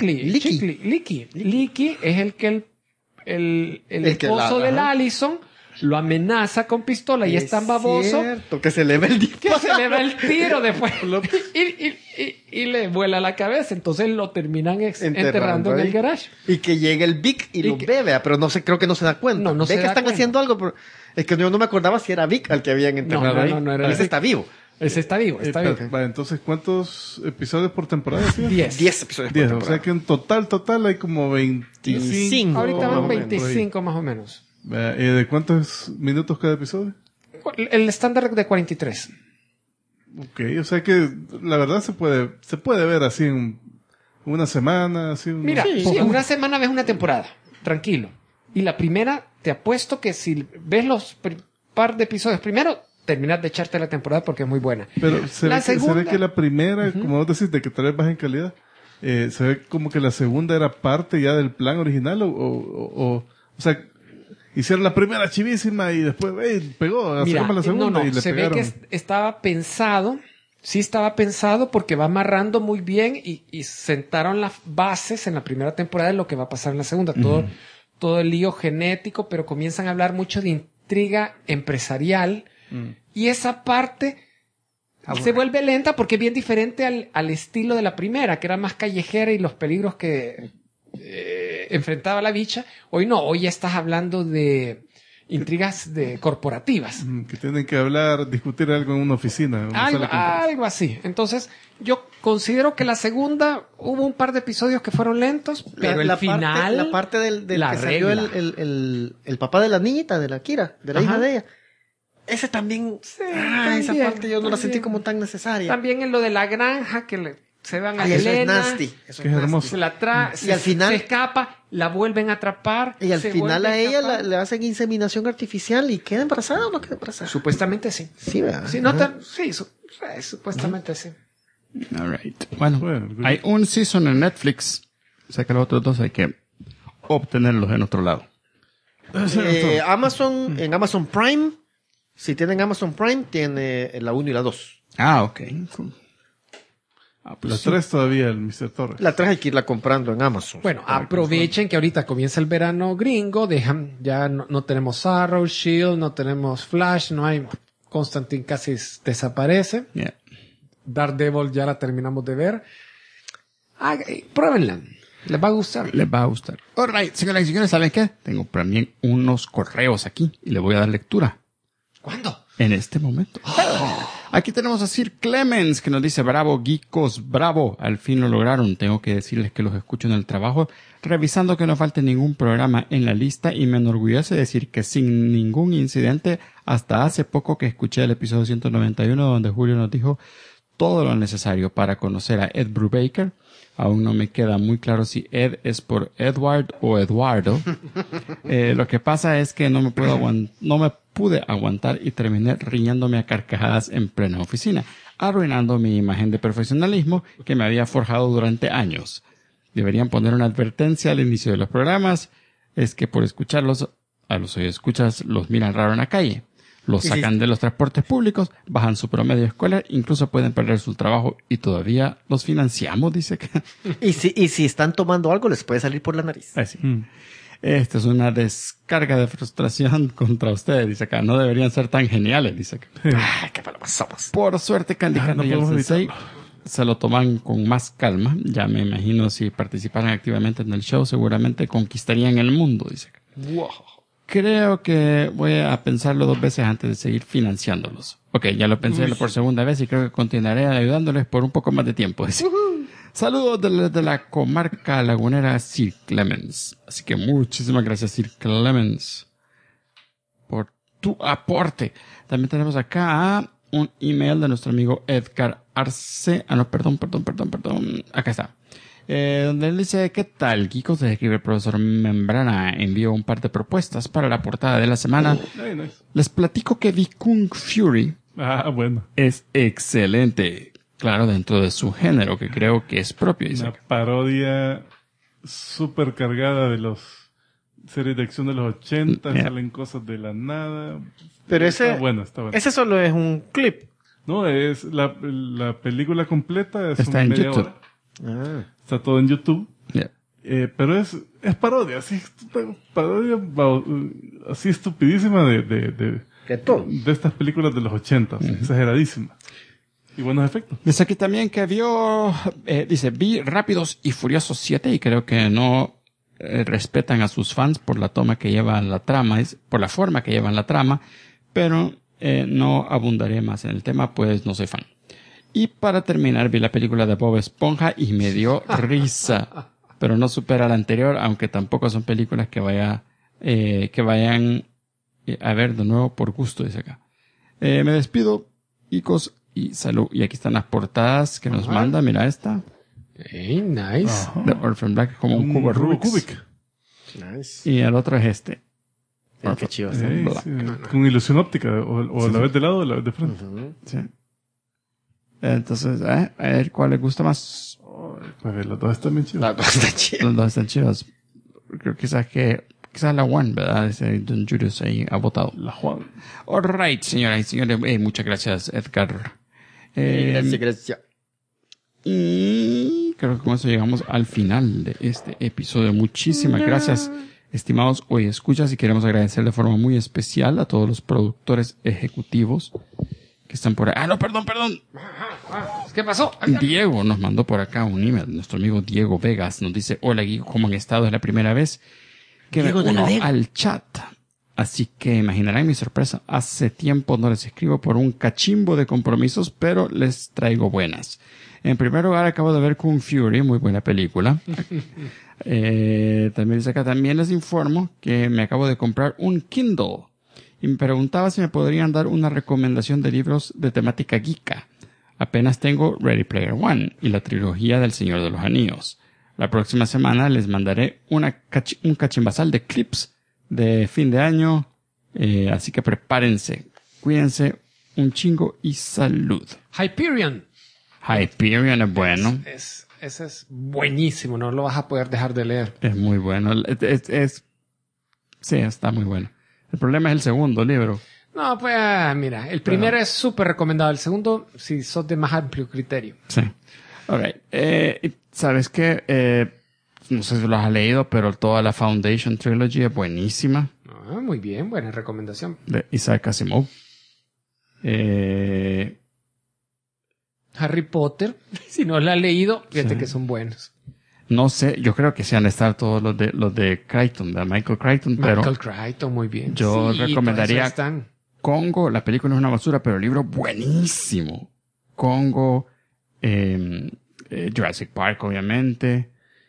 Licky es el que el El que esposo la- de la ajá. Allison lo amenaza con pistola y es tan baboso Cierto, que se le ve el que se le va el tiro después y le vuela la cabeza. Entonces lo terminan enterrando en ahí. el garage. Y que llegue el Vic y lo ve, vea, pero no sé, creo que no se da cuenta. No se ve que da están cuenta. haciendo algo, pero es que yo no me acordaba si era Vic al que habían enterrado ahí. no era Ese Vic. está vivo. Ese está vivo, está vivo. Vale, entonces, ¿cuántos episodios por temporada? ¿Sí? 10. 10 episodios por 10, o temporada. sea que en total hay como 25. 25. Ahorita más o van menos, por ahí. 25 más o menos. ¿De cuántos minutos cada episodio? El estándar de 43. Ok, o sea que la verdad se puede ver así en una semana, así. Mira, sí, en una semana ves una temporada, tranquilo. Y la primera, te apuesto que si ves los par de episodios primero, terminas de echarte la temporada porque es muy buena. Pero se ve que la primera, como vos decís, de que tal vez baja en calidad, se ve como que la segunda era parte ya del plan original o sea, hicieron la primera chivísima y después pegó, Mira, sacamos la segunda y le se pegaron. ve que estaba pensado porque va amarrando muy bien y sentaron las bases en la primera temporada de lo que va a pasar en la segunda. Todo el lío genético, pero comienzan a hablar mucho de intriga empresarial y esa parte se vuelve lenta porque es bien diferente al estilo de la primera, que era más callejera y los peligros que enfrentaba la bicha. Hoy no, hoy ya estás hablando de intrigas corporativas. Que tienen que discutir algo en una oficina. Algo así. Entonces, yo considero que la segunda hubo un par de episodios que fueron lentos, pero el final... La parte del la que salió regla. el papá de la niñita, de la Kira, de la Ajá. hija de ella. Ese también... esa también, parte yo no la sentí también. como tan necesaria. También en lo de la granja, que se van a Ay, eso es Elena, nasty. Eso Qué es nasty. hermoso. se la trae, Y al final- se escapa, la vuelven a atrapar. Y al se final vuelve a ella escapar. le hacen inseminación artificial y queda embarazada o no queda embarazada. Supuestamente sí. Sí, ¿verdad? Sí, no sí, supuestamente sí. All right. Bueno, Bueno, hay un season en Netflix. O sea que los otros dos hay que obtenerlos en otro lado. Amazon, en Amazon Prime, si tienen Amazon Prime, tiene la 1 y la 2. Ah, ok. Cool. Ah, pues La sí. 3 todavía, el Mr. Torres. La 3 hay que irla comprando en Amazon. Bueno, aprovechen que ahorita comienza el verano gringo, ya no tenemos Arrow, Shield, no tenemos Flash, no hay... Constantine casi desaparece. Yeah. Daredevil ya la terminamos de ver. Pruébenla. Les va a gustar. Les va a gustar. All right, señoras y señores, ¿saben qué? Tengo también unos correos aquí y le voy a dar lectura. ¿Cuándo? En este momento. Aquí tenemos a Sir Clemens que nos dice: bravo, geekos, bravo. Al fin lo lograron. Tengo que decirles que los escucho en el trabajo, revisando que no falte ningún programa en la lista, y me enorgullece decir que sin ningún incidente, hasta hace poco que escuché el episodio 191 donde Julio nos dijo todo lo necesario para conocer a Ed Brubaker. Aún no me queda muy claro si Ed es por Edward o Eduardo. Lo que pasa es que no me pude aguantar y terminé riéndome a carcajadas en plena oficina, arruinando mi imagen de profesionalismo que me había forjado durante años. Deberían poner una advertencia al inicio de los programas. Es que por escucharlos, a los escuchas los miran raro en la calle. Los sacan de los transportes públicos, bajan su promedio escolar, incluso pueden perder su trabajo y todavía los financiamos, dice que. Y si están tomando algo, les puede salir por la nariz. Así. Esta es una descarga de frustración contra ustedes, dice acá. No deberían ser tan geniales, dice acá. Ay, qué palomas somos. Por suerte, Candy No Candy y el podemos Sensei evitarlo. se lo toman con más calma. Ya me imagino si participaran activamente en el show, seguramente conquistarían el mundo, dice acá. Wow. Creo que voy a pensarlo 2 veces antes de seguir financiándolos. Ok, ya lo pensé por segunda vez y creo que continuaré ayudándoles por un poco más de tiempo. Dice. Saludos de la comarca lagunera Sir Clemens. Así que muchísimas gracias, Sir Clemens, por tu aporte. También tenemos acá un email de nuestro amigo Edgar Arce. Perdón. Acá está. Donde él dice: ¿qué tal, geekos? Se escribe el profesor Membrana. Envió un par de propuestas para la portada de la semana. Ay, nice. Les platico que vi Kung Fury Bueno. es excelente. Claro, dentro de su género, que creo que es propio. Dice. Una parodia súper cargada de los series de acción de los 80. Yeah. Salen cosas de la nada. Pero Está bueno. ese solo es un clip. No, es la película completa. Es Está una en media YouTube. hora. Está todo en YouTube. Yeah. Pero es parodia, así estupidísima de Que todo. estas películas de los 80, exageradísima. Y buenos efectos. Dice aquí también que vi Rápidos y Furiosos 7 y creo que no respetan a sus fans por la toma que llevan la trama, por la forma que llevan la trama, pero no abundaré más en el tema, pues no soy fan. Y para terminar, vi la película de Bob Esponja y me dio risa, pero no supera la anterior, aunque tampoco son películas que vayan a ver de nuevo por gusto, dice acá. Me despido, chicos, y salud. Y aquí están las portadas que nos manda. Mira esta. Hey, nice. The Orphan Black, como un cubo Rubik's. Nice. Y el otro es este. Qué chido. Con ilusión óptica, o a la vez de lado o a la vez de frente. Sí. Entonces, a ver cuál les gusta más. Pues los dos están bien chidos. La cosa está chida. Los dos están chidos. Creo quizás la One, ¿verdad? Ese Don Julius ahí ha votado. La Juan. Alright, señoras y señores. Muchas gracias, Edgar. Gracias. Y creo que con eso llegamos al final de este episodio. Muchísimas gracias, estimados hoy escuchas, y queremos agradecer de forma muy especial a todos los productores ejecutivos que están por ahí. No, perdón. ¿Qué pasó? Diego nos mandó por acá un email. Nuestro amigo Diego Vegas nos dice: hola, Guigo, ¿cómo han estado? Es la primera vez que me uno al chat. Así que imaginarán mi sorpresa. Hace tiempo no les escribo por un cachimbo de compromisos, pero les traigo buenas. En primer lugar, acabo de ver Kung Fury, muy buena película. También dice acá, también les informo que me acabo de comprar un Kindle. Y me preguntaba si me podrían dar una recomendación de libros de temática geeka. Apenas tengo Ready Player One y la trilogía del Señor de los Anillos. La próxima semana les mandaré un cachimbasal de clips de fin de año. Así que prepárense. Cuídense un chingo y salud. Hyperion. Hyperion es bueno. Ese es buenísimo, no lo vas a poder dejar de leer. Es muy bueno. Sí, está muy bueno. El problema es el segundo libro. No, pues mira, el primero es súper recomendado. El segundo, si sos de más amplio criterio. Sí. Alright. ¿Sabes qué? No sé si lo has leído, pero toda la Foundation Trilogy es buenísima. Muy bien, buena recomendación. De Isaac Asimov. Harry Potter, si no la has leído, fíjate que son buenos. No sé, yo creo que se han de estar todos los de Crichton, de Michael Crichton, pero Michael Crichton, muy bien. yo recomendaría están. Congo. La película es una basura, pero el libro buenísimo. Congo, Jurassic Park, obviamente.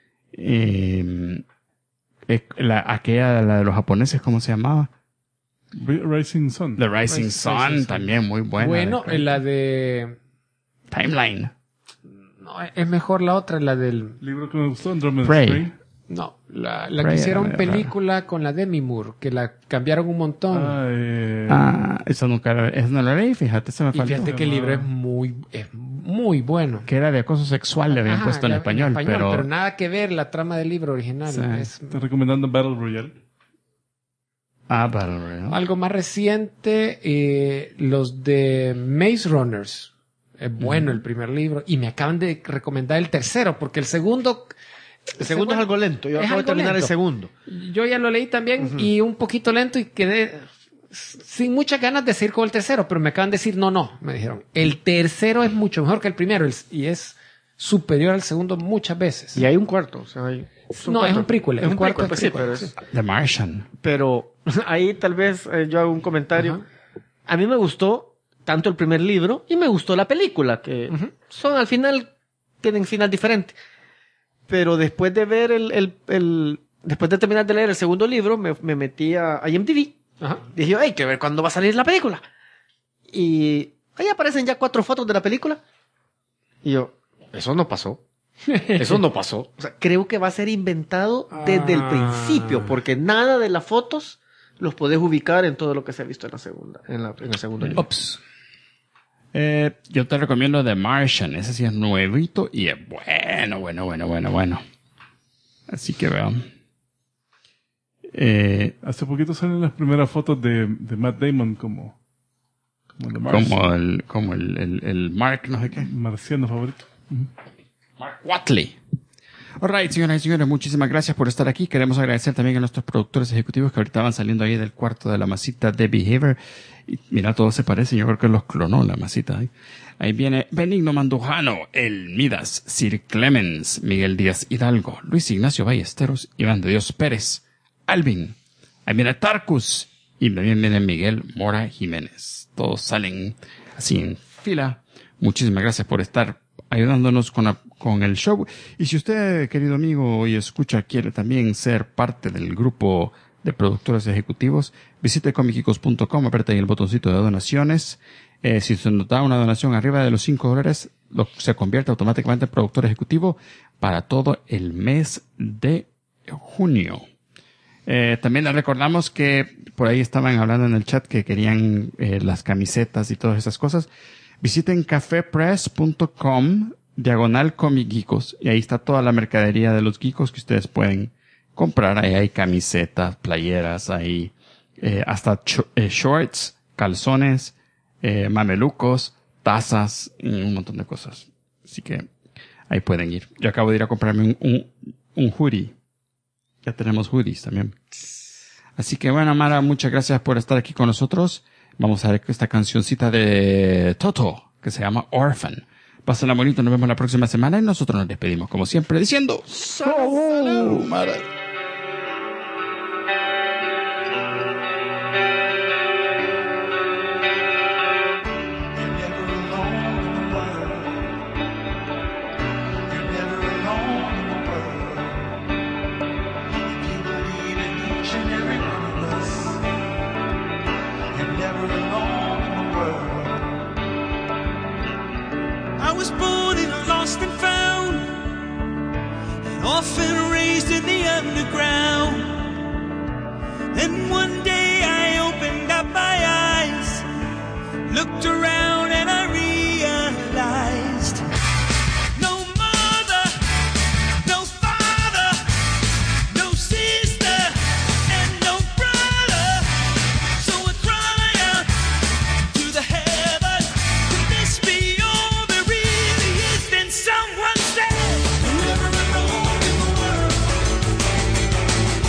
Aquella, la de los japoneses, ¿cómo se llamaba? Rising Sun. The Rising Sun, también muy buena. Bueno, la de... Timeline. No, es mejor la otra, la del... Libro que me gustó, Andromeda Prey. Strain. No, la Prey, que hicieron raro. película con la Demi Moore, que la cambiaron un montón. Esa no la leí, fíjate, se me y faltó. fíjate que el libro es muy bueno. Que era de acoso sexual, le habían Ajá, puesto en español, pero nada que ver la trama del libro original. Sí. Estoy recomendando Battle Royale. Battle Royale. Algo más reciente, los de Maze Runners. Es bueno el primer libro. Y me acaban de recomendar el tercero, porque el segundo... El segundo es algo lento. Yo acabo de terminar el segundo. Yo ya lo leí también y un poquito lento y quedé sin muchas ganas de seguir con el tercero, pero me acaban de decir no, me dijeron. El tercero es mucho mejor que el primero y es superior al segundo muchas veces. Y hay un cuarto. O sea, es un prequel. Es un prequel, pues sí, pero es... The Martian. Pero ahí tal vez yo hago un comentario. Ajá. A mí me gustó tanto el primer libro y me gustó la película, que son al final, tienen final diferente. Pero después de ver después de terminar de leer el segundo libro, me metí a IMDb. Ajá. Dije, hay que ver cuándo va a salir la película. Y ahí aparecen ya 4 fotos de la película. Y yo, eso no pasó. Eso no pasó. O sea, creo que va a ser inventado desde el principio, porque nada de las fotos los podés ubicar en todo lo que se ha visto en el segundo libro. Ops. Yo te recomiendo The Martian. Ese sí es nuevito y es bueno. Así que vean. Hace poquito salen las primeras fotos de Matt Damon como The Martian. Como el Mark, no sé qué. Marciano favorito. Mark Watley. Alright, señoras y señores, muchísimas gracias por estar aquí. Queremos agradecer también a nuestros productores ejecutivos que ahorita van saliendo ahí del cuarto de la masita de Behavior. Y mira, todos se parecen. Yo creo que los clonó la masita. Ahí viene Benigno Mandujano, El Midas, Sir Clemens, Miguel Díaz Hidalgo, Luis Ignacio Ballesteros, Iván de Dios Pérez, Alvin. Ahí viene Tarcus. Y también viene Miguel Mora Jiménez. Todos salen así en fila. Muchísimas gracias por estar ayudándonos con el show. Y si usted, querido amigo y escucha, quiere también ser parte del grupo de productores ejecutivos, visite comicicos.com, aprieta ahí el botoncito de donaciones. Si se nos da una donación arriba de los $5, se convierte automáticamente en productor ejecutivo para todo el mes de junio. También les recordamos que por ahí estaban hablando en el chat que querían las camisetas y todas esas cosas. Visiten cafepress.com/comicgeekos y ahí está toda la mercadería de los geekos que ustedes pueden comprar. Ahí hay camisetas, playeras, hay hasta shorts, calzones, mamelucos, tazas y un montón de cosas. Así que ahí pueden ir. Yo acabo de ir a comprarme un hoodie. Ya tenemos hoodies también. Así que bueno, Mara, muchas gracias por estar aquí con nosotros. Vamos a ver esta cancioncita de Toto, que se llama Orphan. Pásenla bonito, nos vemos la próxima semana y nosotros nos despedimos, como siempre, diciendo ¡Salud, Mara! I was born and lost and found, an orphan raised in the underground. Then one day I opened up my eyes, looked around and I realized no mother, no father, no sister, and no brother. So I cry out to the heavens, could this be all there really is? Then someone said, you're never alone in the world.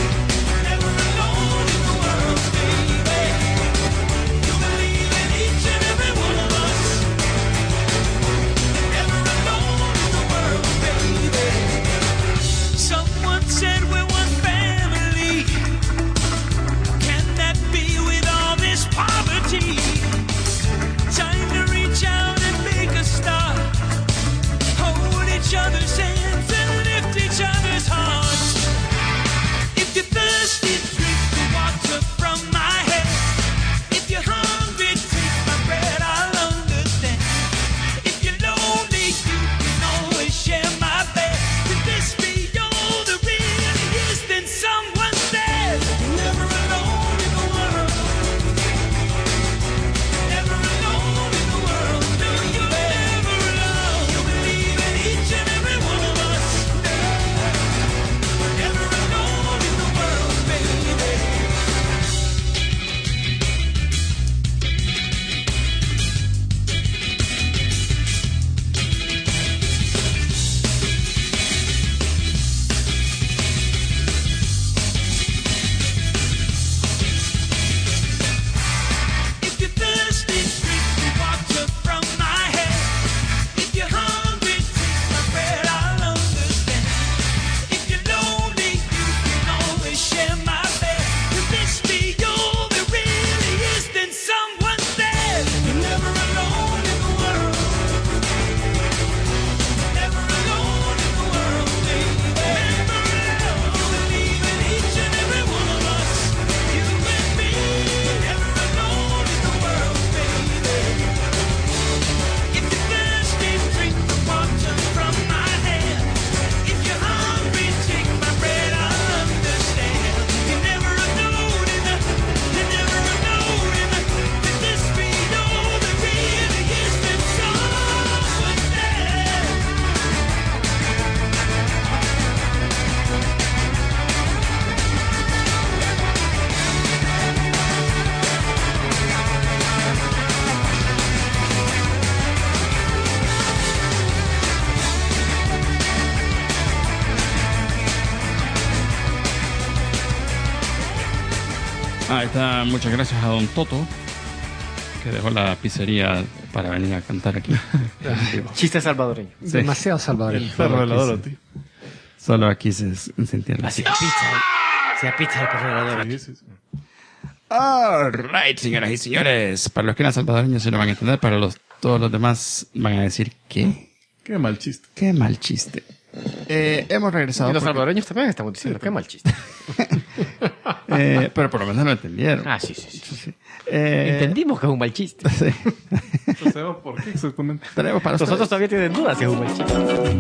Ahí está, muchas gracias a Don Toto, que dejó la pizzería para venir a cantar aquí. Chiste salvadoreño. Sí. Demasiado salvadoreño. Perro velador a ti. Solo aquí se entiende. Así pizza. Sea pizza de perro. Sí, sí, sí. Alright, señoras y señores. Para los que eran salvadoreños se lo van a entender, para todos los demás van a decir ¿qué? Qué mal chiste. Qué mal chiste. Hemos regresado. Y los porque- salvadoreños también estamos diciendo, qué mal chiste. pero por lo menos lo entendieron. Ah, sí. Eh, Entendimos que es un mal chiste. sí. Entonces, ¿por qué exactamente? Tenemos para Nosotros ustedes. todavía tienen dudas si es un mal chiste.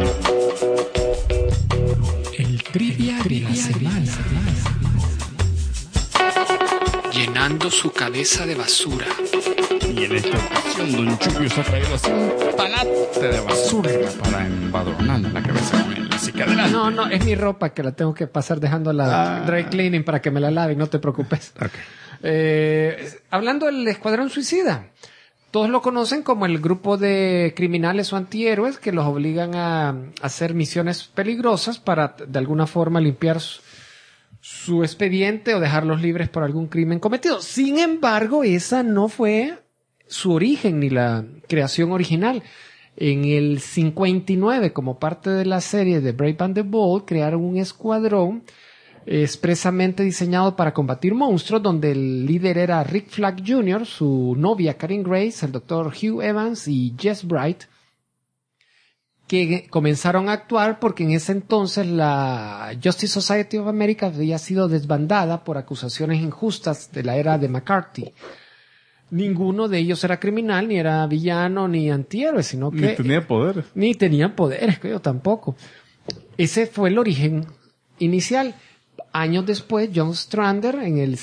El trivia de la semana. Llenando su cabeza de basura. Y en esta ocasión, Don Chupius ha traído así un palate de basura para embadurnar la cabeza con él. Así que adelante. No, es mi ropa que la tengo que pasar dejando la dry cleaning para que me la lave, no te preocupes. Ok. Hablando del Escuadrón Suicida, todos lo conocen como el grupo de criminales o antihéroes que los obligan a hacer misiones peligrosas para de alguna forma limpiar su expediente o dejarlos libres por algún crimen cometido. Sin embargo, esa no fue su origen ni la creación original. En el 59, como parte de la serie de Brave and the Bold, crearon un escuadrón expresamente diseñado para combatir monstruos, donde el líder era Rick Flag Jr., su novia Karen Grace, el doctor Hugh Evans y Jess Bright, que comenzaron a actuar porque en ese entonces la Justice Society of America había sido desbandada por acusaciones injustas de la era de McCarthy. Ninguno de ellos era criminal, ni era villano, ni antihéroe, sino que... Ni tenía poderes. Ni tenían poderes, que yo tampoco. Ese fue el origen inicial. Años después, John Strander, en el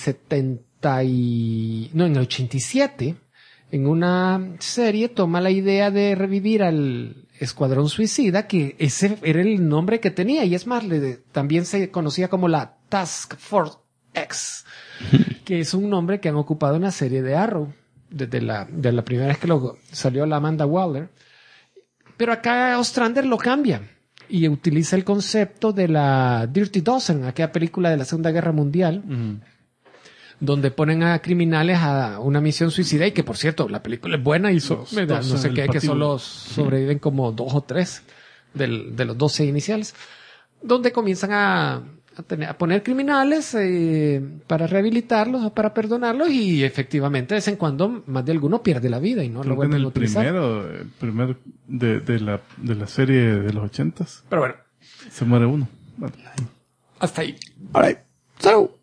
87, en una serie, toma la idea de revivir al Escuadrón Suicida, que ese era el nombre que tenía, y es más, también se conocía como la Task Force X, que es un nombre que han ocupado en la serie de Arrow, desde la primera vez que salió la Amanda Waller. Pero acá Ostrander lo cambia y utiliza el concepto de la Dirty Dozen, aquella película de la Segunda Guerra Mundial, donde ponen a criminales a una misión suicida, y que por cierto, la película es buena y no sé qué, que solo sobreviven como 2 o 3 de los 12 iniciales, donde comienzan a poner criminales para rehabilitarlos o para perdonarlos, y efectivamente de vez en cuando más de alguno pierde la vida y no lo Creo que en vuelven a el utilizar. primer de la serie de los 80s Pero bueno, se muere uno. Bueno. hasta ahí. All right. So,